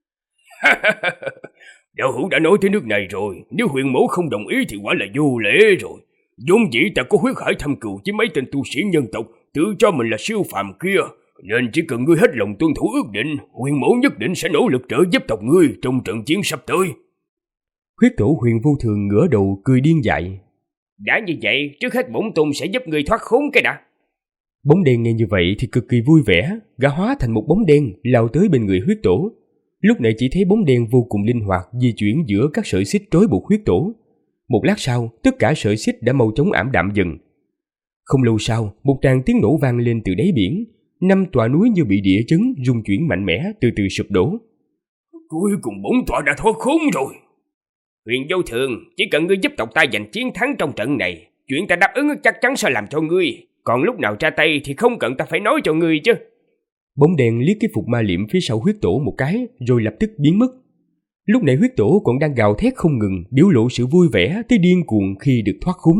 Đạo hữu đã nói tới nước này rồi, nếu Huyền mẫu không đồng ý thì quả là vô lễ rồi. Vốn dĩ ta có huyết hải thâm cừu với mấy tên tu sĩ nhân tộc, tự cho mình là siêu phàm kia, nên chỉ cần ngươi hết lòng tuân thủ ước định, Huyền mẫu nhất định sẽ nỗ lực trợ giúp tộc ngươi trong trận chiến sắp tới. Huyết tổ Huyền Vô Thường ngửa đầu cười điên dại. Đã như vậy, trước hết bổn tôn sẽ giúp ngươi thoát khốn cái đã. Bóng đen nghe như vậy thì cực kỳ vui vẻ, gã hóa thành một bóng đen lao tới bên người huyết tổ. Lúc này chỉ thấy bóng đen vô cùng linh hoạt di chuyển giữa các sợi xích trói buộc huyết tổ. Một lát sau, tất cả sợi xích đã mau chóng ảm đạm dần. Không lâu sau, một tràng tiếng nổ vang lên từ đáy biển. 5 tòa núi như bị địa chấn rung chuyển mạnh mẽ từ từ sụp đổ. Cuối cùng 4 tòa đã thoát khốn rồi. Huyền Vô Thường, chỉ cần ngươi giúp tộc ta giành chiến thắng trong trận này, chuyện ta đáp ứng chắc chắn sẽ làm cho ngươi. Còn lúc nào ra tay thì không cần ta phải nói cho ngươi chứ. Bóng đèn liếc cái phục ma liệm phía sau huyết tổ một cái rồi lập tức biến mất. Lúc này huyết tổ còn đang gào thét không ngừng, biểu lộ sự vui vẻ tới điên cuồng khi được thoát khốn.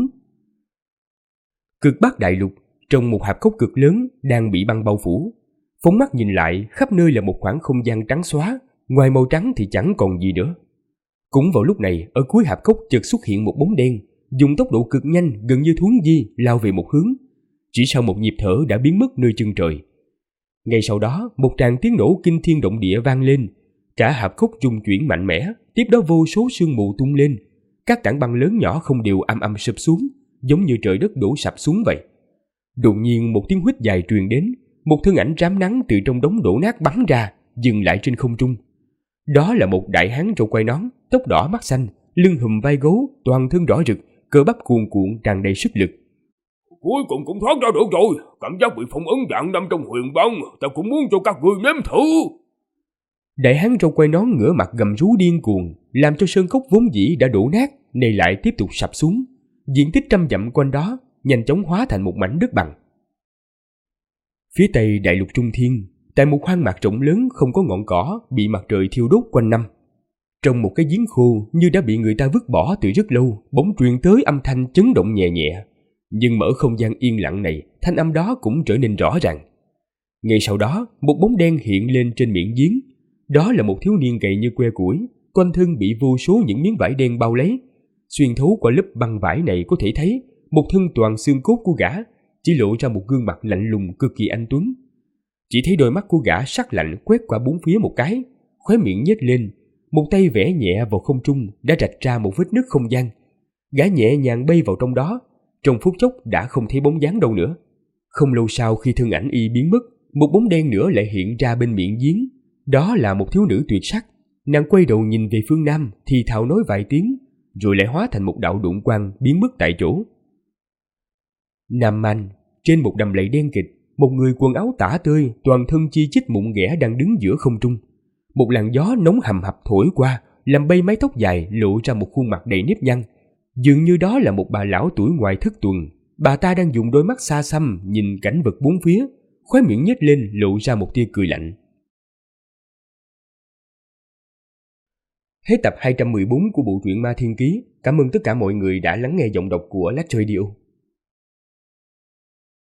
Cực Bắc đại lục, trong một hạp cốc cực lớn đang bị băng bao phủ. Phóng mắt nhìn lại, khắp nơi là một khoảng không gian trắng xóa, ngoài màu trắng thì chẳng còn gì nữa. Cũng vào lúc này, ở cuối hạp cốc chợt xuất hiện một bóng đen, dùng tốc độ cực nhanh gần như thuấn di lao về một hướng. Chỉ sau một nhịp thở đã biến mất nơi chân trời. Ngay sau đó, một tràng tiếng nổ kinh thiên động địa vang lên. Cả hạp cốc rung chuyển mạnh mẽ, tiếp đó vô số sương mù tung lên. Các tảng băng lớn nhỏ không đều ầm ầm sụp xuống, giống như trời đất đổ sập xuống vậy. Đột nhiên một tiếng huýt dài truyền đến, một thân ảnh rám nắng từ trong đống đổ nát bắn ra, dừng lại trên không trung. Đó là một đại hán râu quai nón, tóc đỏ mắt xanh, lưng hùm vai gấu, toàn thân đỏ rực, cơ bắp cuồn cuộn tràn đầy sức lực. Cuối cùng cũng thoát ra được rồi, cảm giác bị phong ấn vạn năm trong huyền băng, ta cũng muốn cho các ngươi nếm thử. Đại hán râu quai nón ngửa mặt gầm rú điên cuồng, làm cho sơn cốc vốn dĩ đã đổ nát, này lại tiếp tục sập xuống. Diện tích 100 dặm quanh đó nhanh chóng hóa thành một mảnh đất bằng. Phía tây đại lục Trung Thiên, tại một hoang mạc rộng lớn không có ngọn cỏ, bị mặt trời thiêu đốt quanh năm. Trong một cái giếng khô như đã bị người ta vứt bỏ từ rất lâu, bỗng truyền tới âm thanh chấn động nhẹ nhẹ. Nhưng mở không gian yên lặng này, thanh âm đó cũng trở nên rõ ràng. Ngay sau đó, một bóng đen hiện lên trên miệng giếng. Đó là một thiếu niên gầy như que củi, quanh thân bị vô số những miếng vải đen bao lấy. Xuyên thấu qua lớp băng vải này có thể thấy một thân toàn xương cốt của gã, chỉ lộ ra một gương mặt lạnh lùng cực kỳ anh tuấn. Chỉ thấy đôi mắt của gã sắc lạnh quét qua bốn phía một cái, khóe miệng nhếch lên, một tay vẽ nhẹ vào không trung đã rạch ra một vết nứt không gian. Gã nhẹ nhàng bay vào trong đó, trong phút chốc đã không thấy bóng dáng đâu nữa. Không lâu sau khi thân ảnh y biến mất, một bóng đen nữa lại hiện ra bên miệng giếng. Đó là một thiếu nữ tuyệt sắc. Nàng quay đầu nhìn về phương Nam, thì thào nói vài tiếng, rồi lại hóa thành một đạo đụng quang biến mất tại chỗ. Nam Man, trên một đầm lầy đen kịt, một người quần áo tả tơi, toàn thân chi chít mụn ghẻ đang đứng giữa không trung. Một làn gió nóng hầm hập thổi qua, làm bay mái tóc dài lộ ra một khuôn mặt đầy nếp nhăn. Dường như đó là một bà lão tuổi ngoài thất tuần. Bà ta đang dùng đôi mắt xa xăm nhìn cảnh vật bốn phía, khóe miệng nhếch lên lộ ra một tia cười lạnh. Hết tập 214 của bộ truyện Ma Thiên Ký. Cảm ơn tất cả mọi người đã lắng nghe giọng đọc của Lách Radio.